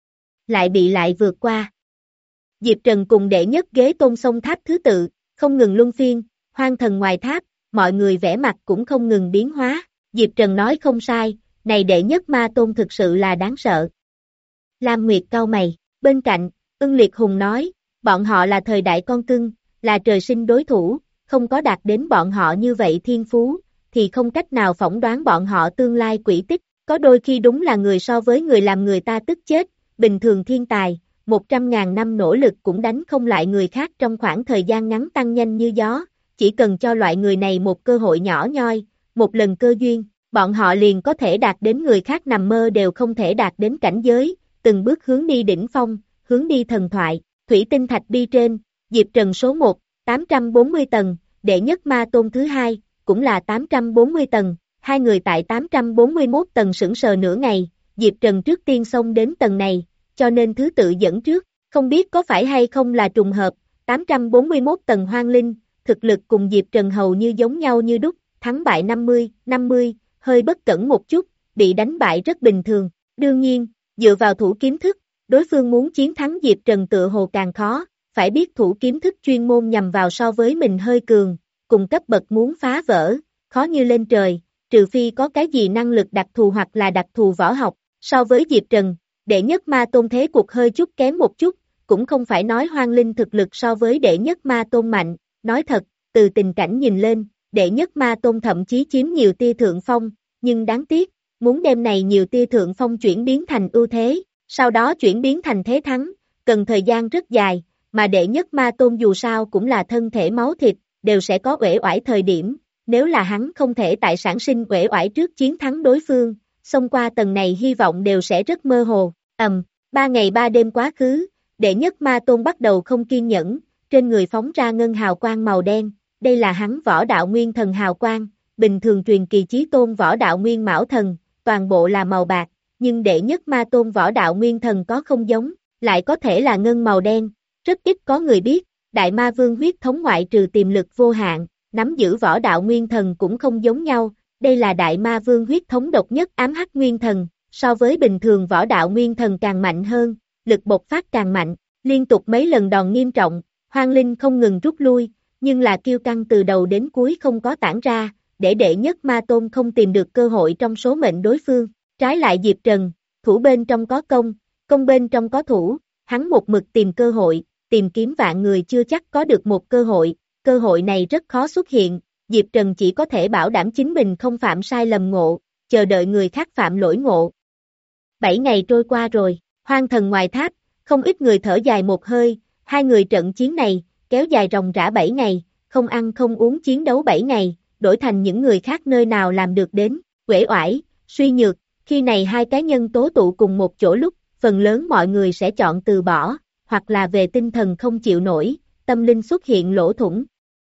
Lại bị lại vượt qua. Diệp Trần cùng đệ nhất ghế tôn sông tháp thứ tự, không ngừng luân phiên, hoang thần ngoài tháp, mọi người vẻ mặt cũng không ngừng biến hóa. Diệp Trần nói không sai, này đệ nhất Ma Tôn thực sự là đáng sợ. Lam Nguyệt cau mày, bên cạnh, Ưng Liệt Hùng nói, bọn họ là thời đại con cưng, là trời sinh đối thủ, không có đạt đến bọn họ như vậy thiên phú, thì không cách nào phỏng đoán bọn họ tương lai quỹ tích. Có đôi khi đúng là người so với người làm người ta tức chết, bình thường thiên tài, một trăm ngàn năm nỗ lực cũng đánh không lại người khác trong khoảng thời gian ngắn tăng nhanh như gió, chỉ cần cho loại người này một cơ hội nhỏ nhoi, một lần cơ duyên, bọn họ liền có thể đạt đến người khác nằm mơ đều không thể đạt đến cảnh giới, từng bước hướng đi đỉnh phong, hướng đi thần thoại. Thủy tinh thạch bi trên, Diệp Trần số một, tám trăm bốn mươi tầng, đệ nhất ma tôn thứ hai, cũng là tám trăm bốn mươi tầng, hai người tại tám trăm bốn mươi mốt tầng sững sờ nửa ngày, Diệp Trần trước tiên xông đến tầng này, cho nên thứ tự dẫn trước, không biết có phải hay không là trùng hợp, tám trăm bốn mươi mốt tầng hoang linh, thực lực cùng Diệp Trần hầu như giống nhau như đúc, thắng bại năm mươi, năm mươi, hơi bất cẩn một chút, bị đánh bại rất bình thường, đương nhiên, dựa vào thủ kiếm thức, đối phương muốn chiến thắng Diệp Trần tựa hồ càng khó, phải biết thủ kiếm thức chuyên môn nhằm vào so với mình hơi cường, cùng cấp bậc muốn phá vỡ, khó như lên trời, trừ phi có cái gì năng lực đặc thù hoặc là đặc thù võ học, so với Diệp Trần, đệ nhất ma tôn thế cuộc hơi chút kém một chút, cũng không phải nói hoang linh thực lực so với đệ nhất ma tôn mạnh, nói thật, từ tình cảnh nhìn lên, đệ nhất ma tôn thậm chí chiếm nhiều tia thượng phong, nhưng đáng tiếc, muốn đem này nhiều tia thượng phong chuyển biến thành ưu thế, sau đó chuyển biến thành thế thắng, cần thời gian rất dài, mà đệ nhất ma tôn dù sao cũng là thân thể máu thịt, đều sẽ có uể oải thời điểm, nếu là hắn không thể tại sản sinh uể oải trước chiến thắng đối phương, xông qua tầng này hy vọng đều sẽ rất mơ hồ, ầm, ba ngày ba đêm quá khứ, đệ nhất ma tôn bắt đầu không kiên nhẫn, trên người phóng ra ngân hào quang màu đen, đây là hắn võ đạo nguyên thần hào quang, bình thường truyền kỳ chí tôn võ đạo nguyên mão thần, toàn bộ là màu bạc, nhưng đệ nhất ma tôn võ đạo nguyên thần có không giống, lại có thể là ngân màu đen, rất ít có người biết, đại ma vương huyết thống ngoại trừ tiềm lực vô hạn, nắm giữ võ đạo nguyên thần cũng không giống nhau, đây là đại ma vương huyết thống độc nhất ám hắc nguyên thần, so với bình thường võ đạo nguyên thần càng mạnh hơn, lực bộc phát càng mạnh, liên tục mấy lần đòn nghiêm trọng, hoang linh không ngừng rút lui, nhưng là kiêu căng từ đầu đến cuối không có tản ra, để đệ nhất ma tôn không tìm được cơ hội trong số mệnh đối phương, trái lại Diệp Trần, thủ bên trong có công, công bên trong có thủ, hắn một mực tìm cơ hội, tìm kiếm vạn người chưa chắc có được một cơ hội, cơ hội này rất khó xuất hiện, Diệp Trần chỉ có thể bảo đảm chính mình không phạm sai lầm ngộ, chờ đợi người khác phạm lỗi ngộ. Bảy ngày trôi qua rồi, hoang thần ngoài tháp, không ít người thở dài một hơi, hai người trận chiến này, kéo dài ròng rã bảy ngày, không ăn không uống chiến đấu bảy ngày, đổi thành những người khác nơi nào làm được đến, uể oải, suy nhược, khi này hai cái nhân tố tụ cùng một chỗ lúc, phần lớn mọi người sẽ chọn từ bỏ, hoặc là về tinh thần không chịu nổi, tâm linh xuất hiện lỗ thủng.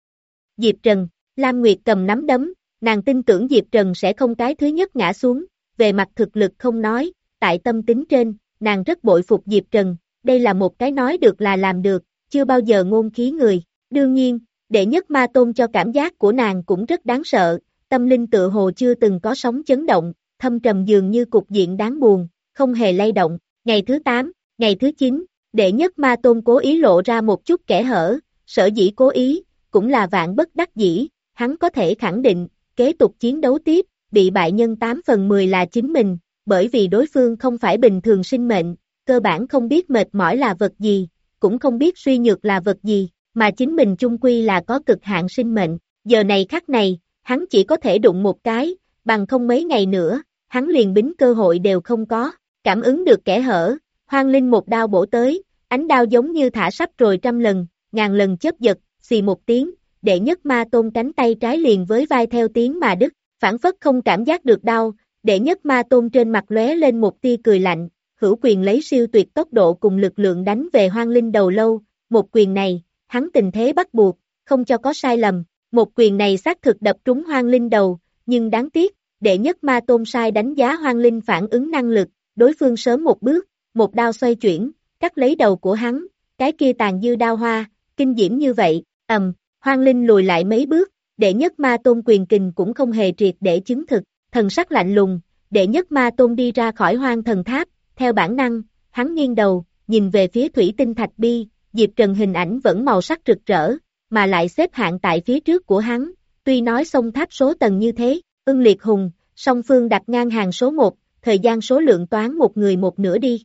Diệp Trần, Lam Nguyệt cầm nắm đấm, nàng tin tưởng Diệp Trần sẽ không cái thứ nhất ngã xuống, về mặt thực lực không nói, tại tâm tính trên, nàng rất bội phục Diệp Trần, đây là một cái nói được là làm được, chưa bao giờ ngôn khí người, đương nhiên, đệ nhất ma tôn cho cảm giác của nàng cũng rất đáng sợ, tâm linh tựa hồ chưa từng có sóng chấn động, thâm trầm dường như cục diện đáng buồn, không hề lay động, ngày thứ tám, ngày thứ chín, đệ nhất ma tôn cố ý lộ ra một chút kẽ hở, sở dĩ cố ý, cũng là vạn bất đắc dĩ, hắn có thể khẳng định, kế tục chiến đấu tiếp, bị bại nhân tám phần mười là chính mình, bởi vì đối phương không phải bình thường sinh mệnh, cơ bản không biết mệt mỏi là vật gì, cũng không biết suy nhược là vật gì, mà chính mình chung quy là có cực hạn sinh mệnh, giờ này khắc này, hắn chỉ có thể đụng một cái, bằng không mấy ngày nữa, hắn liền bính cơ hội đều không có, cảm ứng được kẻ hở, hoang linh một đao bổ tới, ánh đao giống như thả sắp rồi trăm lần, ngàn lần chớp giật, xì một tiếng, đệ nhất ma tôn cánh tay trái liền với vai theo tiếng mà đứt, phản phất không cảm giác được đau, đệ nhất ma tôn trên mặt lóe lên một tia cười lạnh, hữu quyền lấy siêu tuyệt tốc độ cùng lực lượng đánh về hoang linh đầu lâu, một quyền này, hắn tình thế bắt buộc, không cho có sai lầm, một quyền này xác thực đập trúng hoang linh đầu, nhưng đáng tiếc, đệ nhất ma tôn sai đánh giá hoang linh phản ứng năng lực, đối phương sớm một bước, một đao xoay chuyển, cắt lấy đầu của hắn, cái kia tàn dư đao hoa, kinh diễm như vậy, ầm, hoang linh lùi lại mấy bước, đệ nhất ma tôn quyền kình cũng không hề triệt để chứng thực, thần sắc lạnh lùng, đệ nhất ma tôn đi ra khỏi hoang thần tháp, theo bản năng, hắn nghiêng đầu, nhìn về phía thủy tinh thạch bi, Diệp Trần hình ảnh vẫn màu sắc rực rỡ, mà lại xếp hạng tại phía trước của hắn, tuy nói sông tháp số tầng như thế, ưng liệt hùng, song phương đặt ngang hàng số một, thời gian số lượng toán một người một nửa đi.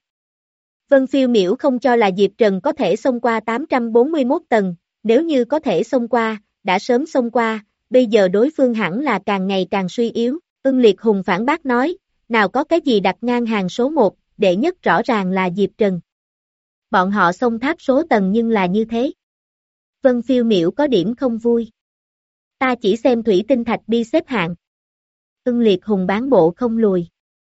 Vân Phiêu Miểu không cho là Diệp Trần có thể xông qua tám trăm bốn mươi mốt tầng, nếu như có thể xông qua, đã sớm xông qua, bây giờ đối phương hẳn là càng ngày càng suy yếu, ưng liệt hùng phản bác nói, nào có cái gì đặt ngang hàng số một, đệ nhất rõ ràng là Diệp Trần. Bọn họ xông tháp số tầng nhưng là như thế. Vân Phiêu Miểu có điểm không vui. Ta chỉ xem thủy tinh thạch đi xếp hạng. Ưng Liệt Hùng bán bộ không lùi.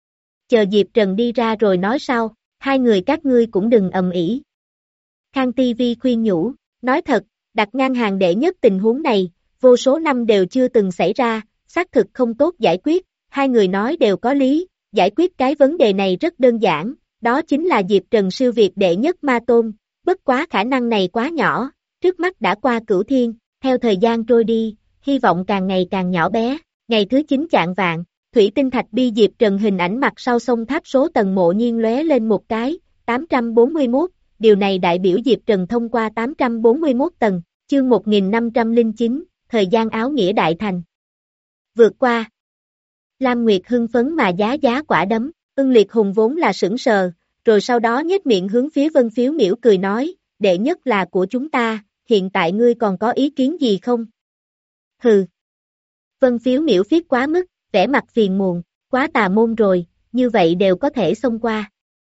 Chờ Diệp Trần đi ra rồi nói sau, hai người các ngươi cũng đừng ầm ĩ. Khang ti vi khuyên nhủ, nói thật, đặt ngang hàng đệ nhất tình huống này, vô số năm đều chưa từng xảy ra, xác thực không tốt giải quyết, hai người nói đều có lý, giải quyết cái vấn đề này rất đơn giản, đó chính là Diệp Trần siêu việt đệ nhất ma tôn, bất quá khả năng này quá nhỏ, trước mắt đã qua cửu thiên, theo thời gian trôi đi, hy vọng càng ngày càng nhỏ bé, ngày thứ chín chạng vạn, thủy tinh thạch bi Diệp Trần hình ảnh mặt sau sông tháp số tầng mộ nhiên lóe lên một cái, tám trăm bốn mươi mốt, điều này đại biểu Diệp Trần thông qua tám trăm bốn mươi mốt tầng, chương một nghìn năm trăm lẻ chín, thời gian áo nghĩa đại thành. Vượt qua. Lam Nguyệt hưng phấn mà giá giá quả đấm, Ưng Liệt Hùng vốn là sững sờ, rồi sau đó nhếch miệng hướng phía Vân Phiếu Miểu cười nói, đệ nhất là của chúng ta, hiện tại ngươi còn có ý kiến gì không? Hừ. Vân Phiếu Miểu phiết quá mức, vẻ mặt phiền muộn, quá tà môn rồi, như vậy đều có thể xông qua.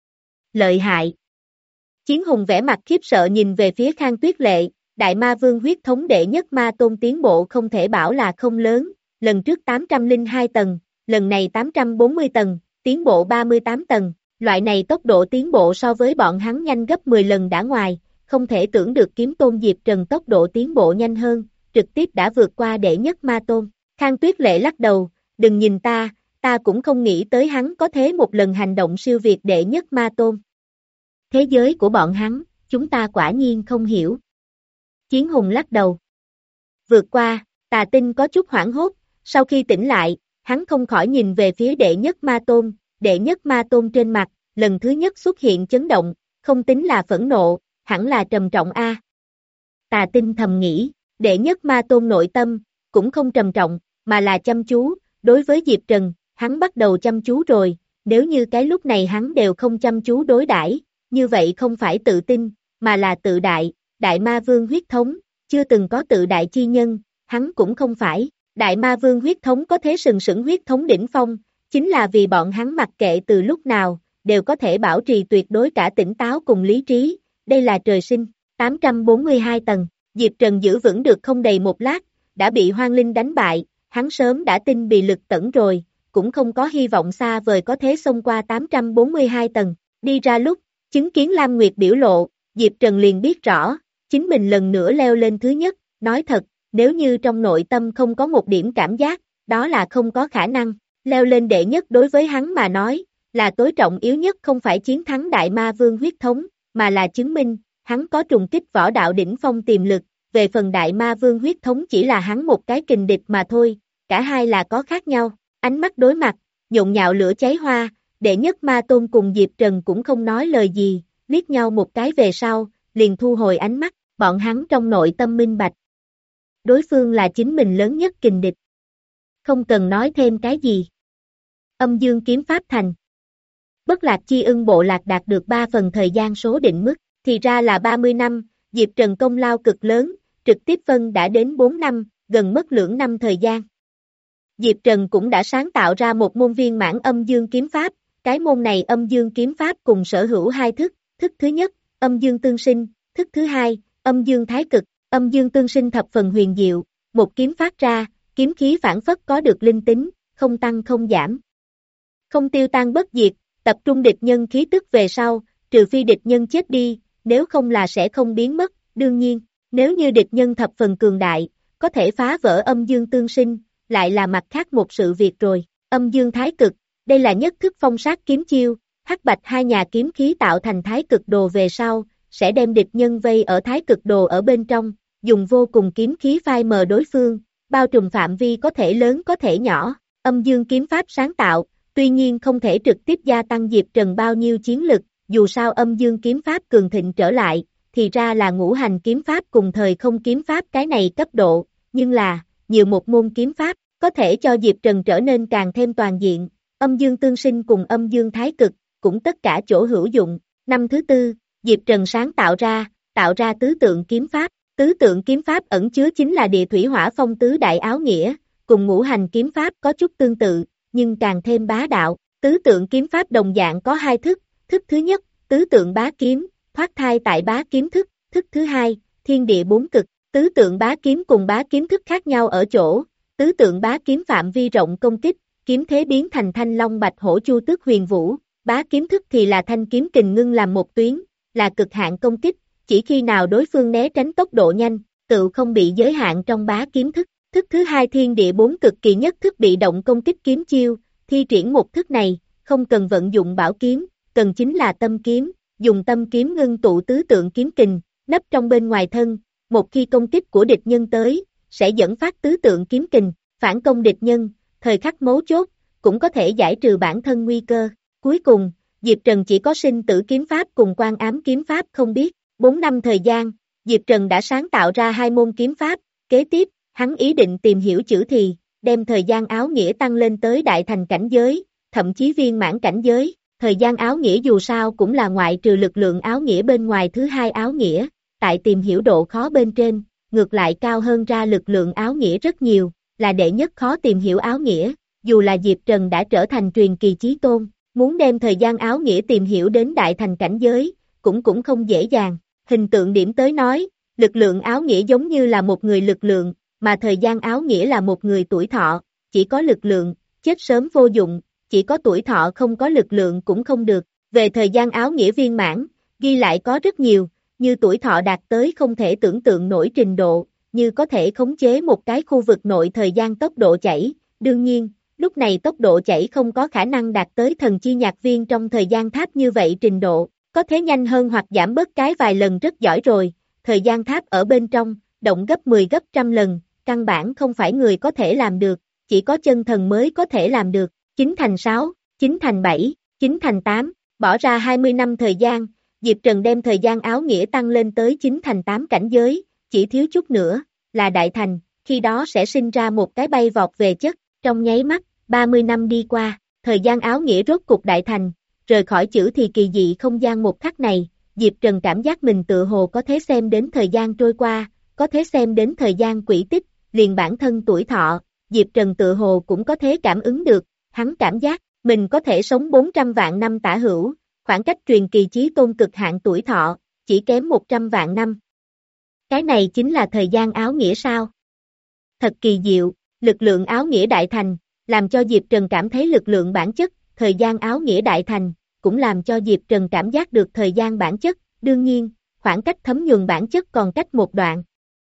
Lợi hại. Chiến Hùng vẻ mặt khiếp sợ nhìn về phía Khang Tuyết Lệ, Đại Ma Vương huyết thống đệ nhất ma tôn tiến bộ không thể bảo là không lớn, lần trước tám trăm lẻ hai tầng, lần này tám trăm bốn mươi tầng, tiến bộ ba mươi tám tầng, loại này tốc độ tiến bộ so với bọn hắn nhanh gấp mười lần đã ngoài, không thể tưởng được kiếm tôn Diệp Trần tốc độ tiến bộ nhanh hơn, trực tiếp đã vượt qua đệ nhất ma tôn. Khang Tuyết Lệ lắc đầu, đừng nhìn ta, ta cũng không nghĩ tới hắn có thế một lần hành động siêu việt đệ nhất ma tôn. Thế giới của bọn hắn, chúng ta quả nhiên không hiểu. Chiến Hùng lắc đầu. Vượt qua, Tà Tinh có chút hoảng hốt, sau khi tỉnh lại, hắn không khỏi nhìn về phía đệ nhất ma tôn, đệ nhất ma tôn trên mặt, lần thứ nhất xuất hiện chấn động, không tính là phẫn nộ, hẳn là trầm trọng a. Tà Tinh thầm nghĩ, đệ nhất ma tôn nội tâm, cũng không trầm trọng, mà là chăm chú, đối với Diệp Trần, hắn bắt đầu chăm chú rồi, nếu như cái lúc này hắn đều không chăm chú đối đãi, như vậy không phải tự tin, mà là tự đại, Đại Ma Vương huyết thống, chưa từng có tự đại chi nhân, hắn cũng không phải, Đại Ma Vương huyết thống có thế sừng sững huyết thống đỉnh phong, chính là vì bọn hắn mặc kệ từ lúc nào, đều có thể bảo trì tuyệt đối cả tỉnh táo cùng lý trí, đây là trời sinh, tám trăm bốn mươi hai tầng, Diệp Trần giữ vững được không đầy một lát, đã bị Hoang Linh đánh bại, hắn sớm đã tin bị lực tẩn rồi, cũng không có hy vọng xa vời có thế xông qua tám trăm bốn mươi hai tầng, đi ra lúc, chứng kiến Lam Nguyệt biểu lộ, Diệp Trần liền biết rõ, chính mình lần nữa leo lên thứ nhất, nói thật, nếu như trong nội tâm không có một điểm cảm giác, đó là không có khả năng, leo lên đệ nhất đối với hắn mà nói, là tối trọng yếu nhất không phải chiến thắng Đại Ma Vương huyết thống, mà là chứng minh, hắn có trùng kích võ đạo đỉnh phong tiềm lực, về phần Đại Ma Vương huyết thống chỉ là hắn một cái kình địch mà thôi, cả hai là có khác nhau, ánh mắt đối mặt, nhộn nhạo lửa cháy hoa, đệ nhất ma tôn cùng Diệp Trần cũng không nói lời gì, liếc nhau một cái về sau, liền thu hồi ánh mắt, bọn hắn trong nội tâm minh bạch. Đối phương là chính mình lớn nhất kình địch. Không cần nói thêm cái gì. Âm dương kiếm pháp thành. Bất lạc chi ưng bộ lạc đạt được ba phần thời gian số định mức, thì ra là ba mươi năm, Diệp Trần công lao cực lớn, trực tiếp phân đã đến bốn năm, gần mất lưỡng năm thời gian. Diệp Trần cũng đã sáng tạo ra một môn viên mãn âm dương kiếm pháp, cái môn này âm dương kiếm pháp cùng sở hữu hai thức, thức thứ nhất, âm dương tương sinh, thức thứ hai, âm dương thái cực, âm dương tương sinh thập phần huyền diệu, một kiếm phát ra, kiếm khí phản phất có được linh tính, không tăng không giảm. Không tiêu tan bất diệt, tập trung địch nhân khí tức về sau, trừ phi địch nhân chết đi, nếu không là sẽ không biến mất, đương nhiên, nếu như địch nhân thập phần cường đại, có thể phá vỡ âm dương tương sinh, lại là mặt khác một sự việc rồi, âm dương thái cực, đây là nhất thức phong sát kiếm chiêu, hắc bạch hai nhà kiếm khí tạo thành thái cực đồ về sau, sẽ đem địch nhân vây ở thái cực đồ ở bên trong, dùng vô cùng kiếm khí phai mờ đối phương, bao trùm phạm vi có thể lớn có thể nhỏ, âm dương kiếm pháp sáng tạo, tuy nhiên không thể trực tiếp gia tăng Diệp Trần bao nhiêu chiến lực, dù sao âm dương kiếm pháp cường thịnh trở lại, thì ra là ngũ hành kiếm pháp cùng thời không kiếm pháp cái này cấp độ, nhưng là, nhiều một môn kiếm pháp, có thể cho Diệp Trần trở nên càng thêm toàn diện, âm dương tương sinh cùng âm dương thái cực, cũng tất cả chỗ hữu dụng. Năm thứ tư, Diệp Trần sáng tạo ra, tạo ra tứ tượng kiếm pháp, tứ tượng kiếm pháp ẩn chứa chính là địa thủy hỏa phong tứ đại áo nghĩa, cùng ngũ hành kiếm pháp có chút tương tự, nhưng càng thêm bá đạo, Tứ tượng kiếm pháp đồng dạng có hai thức, thức thứ nhất, tứ tượng bá kiếm, thoát thai tại bá kiếm thức, thức thứ hai, thiên địa bốn cực. Tứ tượng bá kiếm cùng bá kiếm thức khác nhau ở chỗ, tứ tượng bá kiếm phạm vi rộng công kích, kiếm thế biến thành thanh long bạch hổ chu tước huyền vũ, bá kiếm thức thì là thanh kiếm kình ngưng làm một tuyến, là cực hạn công kích, chỉ khi nào đối phương né tránh tốc độ nhanh, tự không bị giới hạn trong bá kiếm thức. Thức thứ hai thiên địa bốn cực kỳ nhất thức bị động công kích kiếm chiêu, thi triển một thức này, không cần vận dụng bảo kiếm, cần chính là tâm kiếm, dùng tâm kiếm ngưng tụ tứ tượng kiếm kình, nấp trong bên ngoài thân, một khi công kích của địch nhân tới, sẽ dẫn phát tứ tượng kiếm kình, phản công địch nhân, thời khắc mấu chốt, cũng có thể giải trừ bản thân nguy cơ. Cuối cùng, Diệp Trần chỉ có sinh tử kiếm pháp cùng quan ám kiếm pháp không biết, bốn năm thời gian, Diệp Trần đã sáng tạo ra hai môn kiếm pháp, kế tiếp, hắn ý định tìm hiểu chữ thì, đem thời gian áo nghĩa tăng lên tới đại thành cảnh giới, thậm chí viên mãn cảnh giới, thời gian áo nghĩa dù sao cũng là ngoại trừ lực lượng áo nghĩa bên ngoài thứ hai áo nghĩa, tại tìm hiểu độ khó bên trên, ngược lại cao hơn ra lực lượng áo nghĩa rất nhiều, là đệ nhất khó tìm hiểu áo nghĩa, dù là Diệp Trần đã trở thành truyền kỳ chí tôn, muốn đem thời gian áo nghĩa tìm hiểu đến đại thành cảnh giới, cũng cũng không dễ dàng, hình tượng điểm tới nói, lực lượng áo nghĩa giống như là một người lực lượng, mà thời gian áo nghĩa là một người tuổi thọ, chỉ có lực lượng, chết sớm vô dụng, chỉ có tuổi thọ không có lực lượng cũng không được, về thời gian áo nghĩa viên mãn, ghi lại có rất nhiều, như tuổi thọ đạt tới không thể tưởng tượng nổi trình độ, như có thể khống chế một cái khu vực nội thời gian tốc độ chảy, đương nhiên, lúc này tốc độ chảy không có khả năng đạt tới thần chi nhạc viên trong thời gian tháp như vậy trình độ, có thể nhanh hơn hoặc giảm bớt cái vài lần rất giỏi rồi, thời gian tháp ở bên trong, động gấp mười gấp trăm lần, căn bản không phải người có thể làm được, chỉ có chân thần mới có thể làm được, chín thành sáu, chín thành bảy, chín thành tám, bỏ ra hai mươi năm thời gian, Diệp Trần đem thời gian áo nghĩa tăng lên tới chín thành tám cảnh giới, chỉ thiếu chút nữa, là đại thành, khi đó sẽ sinh ra một cái bay vọt về chất, trong nháy mắt, ba mươi năm đi qua, thời gian áo nghĩa rốt cục đại thành, rời khỏi chữ thì kỳ dị không gian một khắc này, Diệp Trần cảm giác mình tự hồ có thể xem đến thời gian trôi qua, có thể xem đến thời gian quỹ tích, liền bản thân tuổi thọ, Diệp Trần tự hồ cũng có thể cảm ứng được, hắn cảm giác, mình có thể sống bốn trăm vạn năm tả hữu, khoảng cách truyền kỳ chí tôn cực hạn tuổi thọ, chỉ kém một trăm vạn năm. Cái này chính là thời gian áo nghĩa sao? Thật kỳ diệu, lực lượng áo nghĩa đại thành, làm cho Diệp Trần cảm thấy lực lượng bản chất, thời gian áo nghĩa đại thành, cũng làm cho Diệp Trần cảm giác được thời gian bản chất, đương nhiên, khoảng cách thấm nhuần bản chất còn cách một đoạn.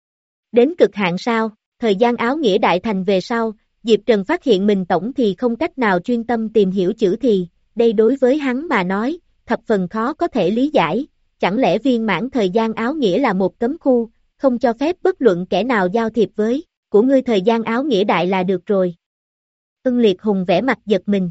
Đến cực hạn sao, thời gian áo nghĩa đại thành về sau, Diệp Trần phát hiện mình tổng thì không cách nào chuyên tâm tìm hiểu chữ thì, đây đối với hắn mà nói, thập phần khó có thể lý giải, chẳng lẽ viên mãn thời gian áo nghĩa là một cấm khu, không cho phép bất luận kẻ nào giao thiệp với, của ngươi thời gian áo nghĩa đại là được rồi. Ưng Liệt Hùng vẽ mặt giật mình.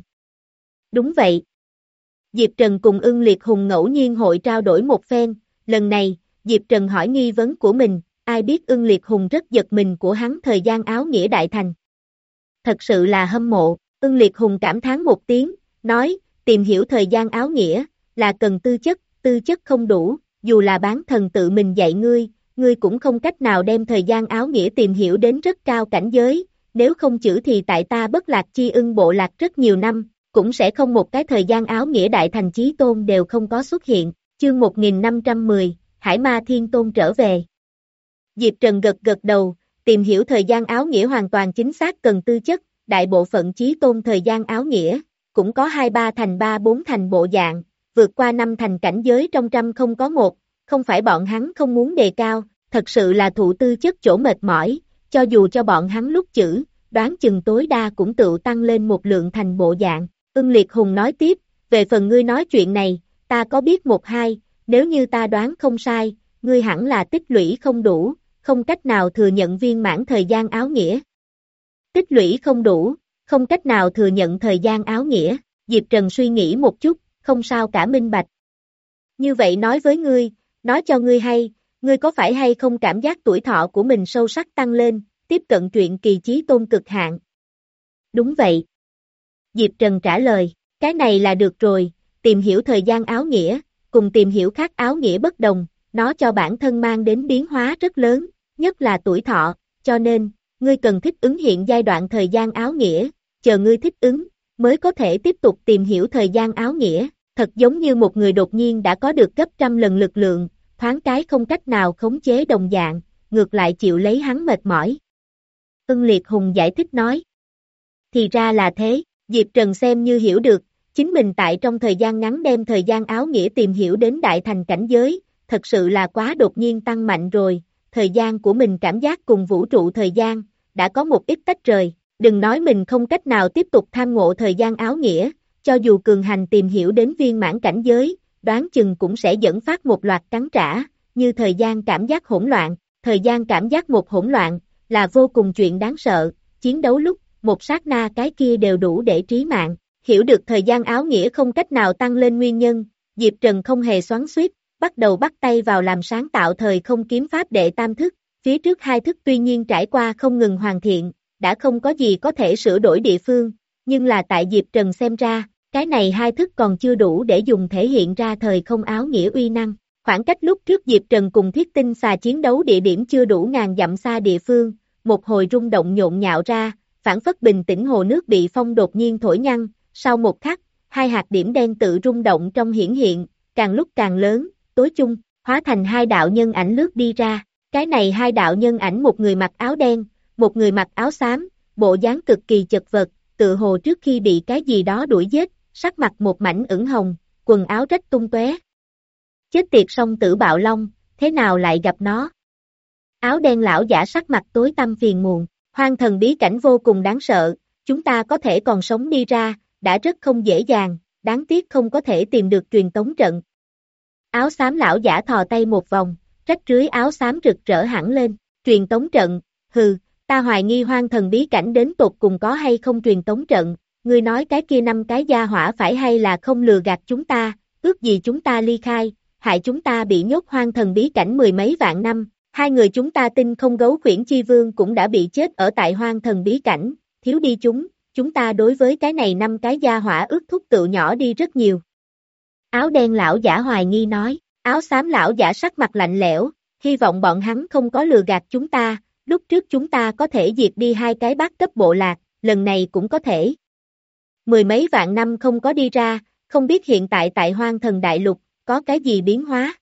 Đúng vậy. Diệp Trần cùng Ưng Liệt Hùng ngẫu nhiên hội trao đổi một phen, lần này, Diệp Trần hỏi nghi vấn của mình, ai biết Ưng Liệt Hùng rất giật mình của hắn thời gian áo nghĩa đại thành. Thật sự là hâm mộ, Ưng Liệt Hùng cảm thán một tiếng, nói, tìm hiểu thời gian áo nghĩa, là cần tư chất, tư chất không đủ, dù là bán thần tự mình dạy ngươi, ngươi cũng không cách nào đem thời gian áo nghĩa tìm hiểu đến rất cao cảnh giới, nếu không chữ thì tại ta bất lạc chi ưng bộ lạc rất nhiều năm, cũng sẽ không một cái thời gian áo nghĩa đại thành chí tôn đều không có xuất hiện, chương một nghìn năm trăm mười, Hải Ma Thiên Tôn trở về. Diệp Trần gật gật đầu, tìm hiểu thời gian áo nghĩa hoàn toàn chính xác cần tư chất, đại bộ phận chí tôn thời gian áo nghĩa, cũng có hai ba thành ba bốn thành bộ dạng, vượt qua năm thành cảnh giới trong trăm không có một, không phải bọn hắn không muốn đề cao, thật sự là thụ tư chất chỗ mệt mỏi, cho dù cho bọn hắn lúc chữ, đoán chừng tối đa cũng tự tăng lên một lượng thành bộ dạng. Ưng Liệt Hùng nói tiếp, về phần ngươi nói chuyện này, ta có biết một hai, nếu như ta đoán không sai, ngươi hẳn là tích lũy không đủ, không cách nào thừa nhận viên mãn thời gian áo nghĩa. Tích lũy không đủ, không cách nào thừa nhận thời gian áo nghĩa, Diệp Trần suy nghĩ một chút, không sao cả minh bạch. Như vậy nói với ngươi, nói cho ngươi hay, ngươi có phải hay không cảm giác tuổi thọ của mình sâu sắc tăng lên, tiếp cận truyện kỳ chí tôn cực hạn? Đúng vậy. Diệp Trần trả lời, cái này là được rồi, tìm hiểu thời gian áo nghĩa, cùng tìm hiểu khác áo nghĩa bất đồng, nó cho bản thân mang đến biến hóa rất lớn, nhất là tuổi thọ, cho nên, ngươi cần thích ứng hiện giai đoạn thời gian áo nghĩa, chờ ngươi thích ứng, mới có thể tiếp tục tìm hiểu thời gian áo nghĩa, thật giống như một người đột nhiên đã có được gấp trăm lần lực lượng, thoáng cái không cách nào khống chế đồng dạng, ngược lại chịu lấy hắn mệt mỏi. Ưng Liệt Hùng giải thích nói. Thì ra là thế, Diệp Trần xem như hiểu được, chính mình tại trong thời gian ngắn đem thời gian áo nghĩa tìm hiểu đến đại thành cảnh giới, thật sự là quá đột nhiên tăng mạnh rồi, thời gian của mình cảm giác cùng vũ trụ thời gian, đã có một ít tách rời, đừng nói mình không cách nào tiếp tục tham ngộ thời gian áo nghĩa, cho dù cường hành tìm hiểu đến viên mãn cảnh giới, đoán chừng cũng sẽ dẫn phát một loạt cắn trả, như thời gian cảm giác hỗn loạn, thời gian cảm giác một hỗn loạn, là vô cùng chuyện đáng sợ, chiến đấu lúc, một sát na cái kia đều đủ để trí mạng, hiểu được thời gian áo nghĩa không cách nào tăng lên nguyên nhân, Diệp Trần không hề xoắn xuýt, bắt đầu bắt tay vào làm sáng tạo thời không kiếm pháp đệ tam thức, phía trước hai thức tuy nhiên trải qua không ngừng hoàn thiện, đã không có gì có thể sửa đổi địa phương, nhưng là tại Diệp Trần xem ra, cái này hai thức còn chưa đủ để dùng thể hiện ra thời không áo nghĩa uy năng. Khoảng cách lúc trước Diệp Trần cùng Thiết Tinh xà chiến đấu địa điểm chưa đủ ngàn dặm xa địa phương, một hồi rung động nhộn nhạo ra, phản phất bình tĩnh hồ nước bị phong đột nhiên thổi nhăn, sau một khắc, hai hạt điểm đen tự rung động trong hiển hiện, càng lúc càng lớn, tối chung, hóa thành hai đạo nhân ảnh lướt đi ra, cái này hai đạo nhân ảnh một người mặc áo đen, một người mặc áo xám, bộ dáng cực kỳ chật vật, tự hồ trước khi bị cái gì đó đuổi giết, sắc mặt một mảnh ửng hồng, quần áo rách tung tóe. Chết tiệt song tử bạo long, thế nào lại gặp nó? Áo đen lão giả sắc mặt tối tăm phiền muộn, hoang thần bí cảnh vô cùng đáng sợ, chúng ta có thể còn sống đi ra, đã rất không dễ dàng, đáng tiếc không có thể tìm được truyền tống trận. Áo xám lão giả thò tay một vòng, rách rưới áo xám rực rỡ hẳn lên, truyền tống trận, hừ, ta hoài nghi hoang thần bí cảnh đến tột cùng có hay không truyền tống trận, ngươi nói cái kia năm cái gia hỏa phải hay là không lừa gạt chúng ta, ước gì chúng ta ly khai, hại chúng ta bị nhốt hoang thần bí cảnh mười mấy vạn năm, hai người chúng ta tin không gấu khuyển chi vương cũng đã bị chết ở tại hoang thần bí cảnh, thiếu đi chúng, chúng ta đối với cái này năm cái gia hỏa ước thúc tự nhỏ đi rất nhiều. Áo đen lão giả hoài nghi nói, áo xám lão giả sắc mặt lạnh lẽo, hy vọng bọn hắn không có lừa gạt chúng ta, lúc trước chúng ta có thể diệt đi hai cái bát cấp bộ lạc, lần này cũng có thể. Mười mấy vạn năm không có đi ra, không biết hiện tại tại hoang thần đại lục, có cái gì biến hóa.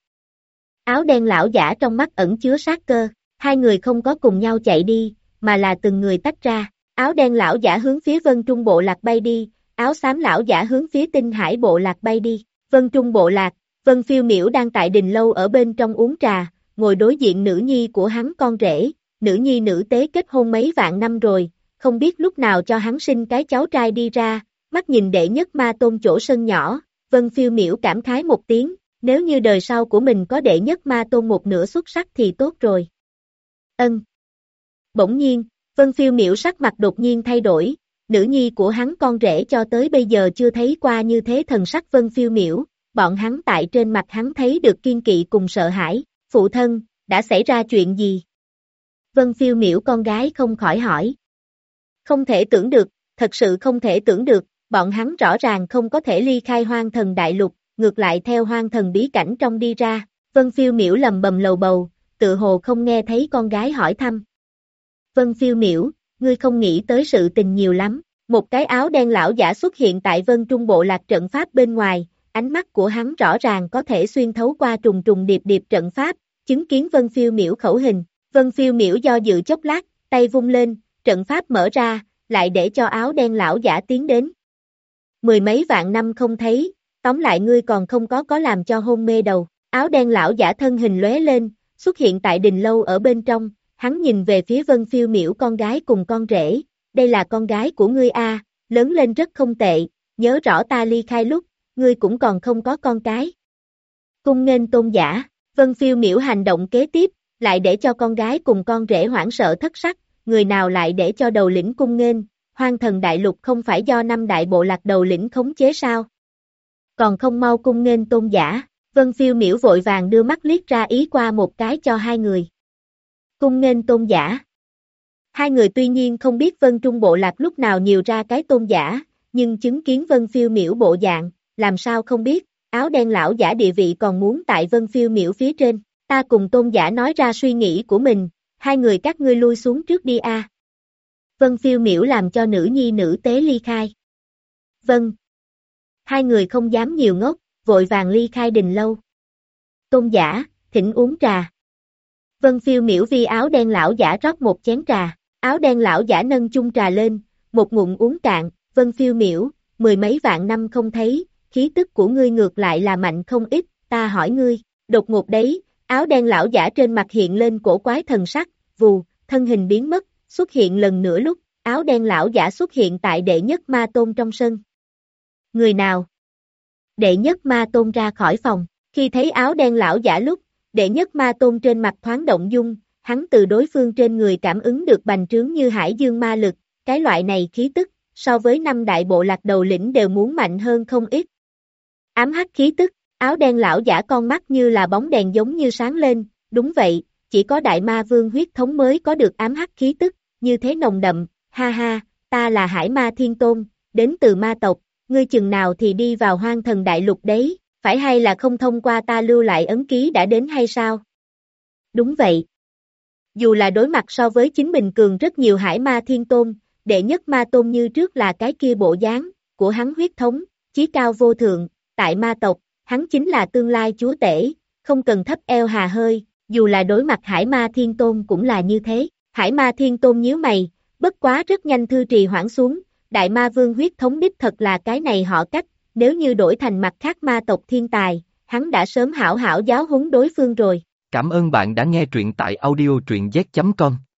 Áo đen lão giả trong mắt ẩn chứa sát cơ, hai người không có cùng nhau chạy đi, mà là từng người tách ra, áo đen lão giả hướng phía Vân Trung bộ lạc bay đi, áo xám lão giả hướng phía Tinh Hải bộ lạc bay đi, Vân Trung bộ lạc, Vân Phiêu Miểu đang tại đình lâu ở bên trong uống trà, ngồi đối diện nữ nhi của hắn con rể, nữ nhi nữ tế kết hôn mấy vạn năm rồi, không biết lúc nào cho hắn sinh cái cháu trai đi ra, mắt nhìn đệ nhất ma tôn chỗ sân nhỏ, Vân Phiêu Miểu cảm khái một tiếng, nếu như đời sau của mình có đệ nhất ma tôn một nửa xuất sắc thì tốt rồi. Ân. Bỗng nhiên, Vân Phiêu Miểu sắc mặt đột nhiên thay đổi, nữ nhi của hắn con rể cho tới bây giờ chưa thấy qua như thế thần sắc Vân Phiêu Miểu, bọn hắn tại trên mặt hắn thấy được kiên kỵ cùng sợ hãi, phụ thân, đã xảy ra chuyện gì? Vân Phiêu Miểu con gái không khỏi hỏi. Không thể tưởng được, thật sự không thể tưởng được, bọn hắn rõ ràng không có thể ly khai hoang thần đại lục, ngược lại theo hoang thần bí cảnh trong đi ra, Vân Phiêu Miểu lầm bầm lầu bầu, tự hồ không nghe thấy con gái hỏi thăm. Vân Phiêu Miểu, ngươi không nghĩ tới sự tình nhiều lắm, một cái áo đen lão giả xuất hiện tại Vân Trung bộ lạc trận pháp bên ngoài, ánh mắt của hắn rõ ràng có thể xuyên thấu qua trùng trùng điệp điệp trận pháp, chứng kiến Vân Phiêu Miểu khẩu hình, Vân Phiêu Miểu do dự chốc lát, tay vung lên, trận pháp mở ra, lại để cho áo đen lão giả tiến đến. Mười mấy vạn năm không thấy, tóm lại ngươi còn không có có làm cho hôn mê đầu, áo đen lão giả thân hình lóe lên, xuất hiện tại đình lâu ở bên trong, hắn nhìn về phía Vân Phiêu Miểu con gái cùng con rể, đây là con gái của ngươi a, lớn lên rất không tệ, nhớ rõ ta ly khai lúc, ngươi cũng còn không có con cái. Cung nghênh tôn giả, Vân Phiêu Miểu hành động kế tiếp, lại để cho con gái cùng con rể hoảng sợ thất sắc, người nào lại để cho đầu lĩnh cung nghênh, hoang thần đại lục không phải do năm đại bộ lạc đầu lĩnh khống chế sao? Còn không mau cung nghênh tôn giả, Vân Phiêu Miểu vội vàng đưa mắt liếc ra ý qua một cái cho hai người. Cung nghênh tôn giả. Hai người tuy nhiên không biết Vân Trung bộ lạc lúc nào nhiều ra cái tôn giả, nhưng chứng kiến Vân Phiêu Miểu bộ dạng, làm sao không biết, áo đen lão giả địa vị còn muốn tại Vân Phiêu Miểu phía trên, ta cùng tôn giả nói ra suy nghĩ của mình, hai người các ngươi lui xuống trước đi a. Vân Phiêu Miểu làm cho nữ nhi nữ tế ly khai. Vâng. Hai người không dám nhiều ngốc, vội vàng ly khai đình lâu. Tôn giả, thỉnh uống trà. Vân phiêu miểu vì áo đen lão giả rót một chén trà, áo đen lão giả nâng chung trà lên, một ngụm uống cạn, Vân phiêu miểu, mười mấy vạn năm không thấy, khí tức của ngươi ngược lại là mạnh không ít, ta hỏi ngươi, đột ngột đấy, áo đen lão giả trên mặt hiện lên cổ quái thần sắc, vù, thân hình biến mất, xuất hiện lần nữa lúc, áo đen lão giả xuất hiện tại đệ nhất ma tôn trong sân. Người nào? Đệ nhất ma tôn ra khỏi phòng, khi thấy áo đen lão giả lúc, đệ nhất ma tôn trên mặt thoáng động dung, hắn từ đối phương trên người cảm ứng được bành trướng như hải dương ma lực, cái loại này khí tức, so với năm đại bộ lạc đầu lĩnh đều muốn mạnh hơn không ít. Ám hắc khí tức, áo đen lão giả con mắt như là bóng đèn giống như sáng lên, đúng vậy, chỉ có đại ma vương huyết thống mới có được ám hắc khí tức, như thế nồng đậm, ha ha, ta là Hải Ma Thiên Tôn, đến từ ma tộc, ngươi chừng nào thì đi vào hoang thần đại lục đấy, phải hay là không thông qua ta lưu lại ấn ký đã đến hay sao? Đúng vậy. Dù là đối mặt so với chính mình cường rất nhiều Hải Ma Thiên Tôn, đệ nhất ma tôn như trước là cái kia bộ dáng của hắn huyết thống, chí cao vô thượng, tại ma tộc, hắn chính là tương lai chúa tể, không cần thấp eo hà hơi, dù là đối mặt Hải Ma Thiên Tôn cũng là như thế. Hải Ma Thiên Tôn nhíu mày, bất quá rất nhanh thư trì hoãn xuống, đại ma vương huyết thống đích thật là cái này họ cách, nếu như đổi thành mặt khác ma tộc thiên tài, hắn đã sớm hảo hảo giáo huấn đối phương rồi. Cảm ơn bạn đã nghe truyện tại audio truyện z chấm com.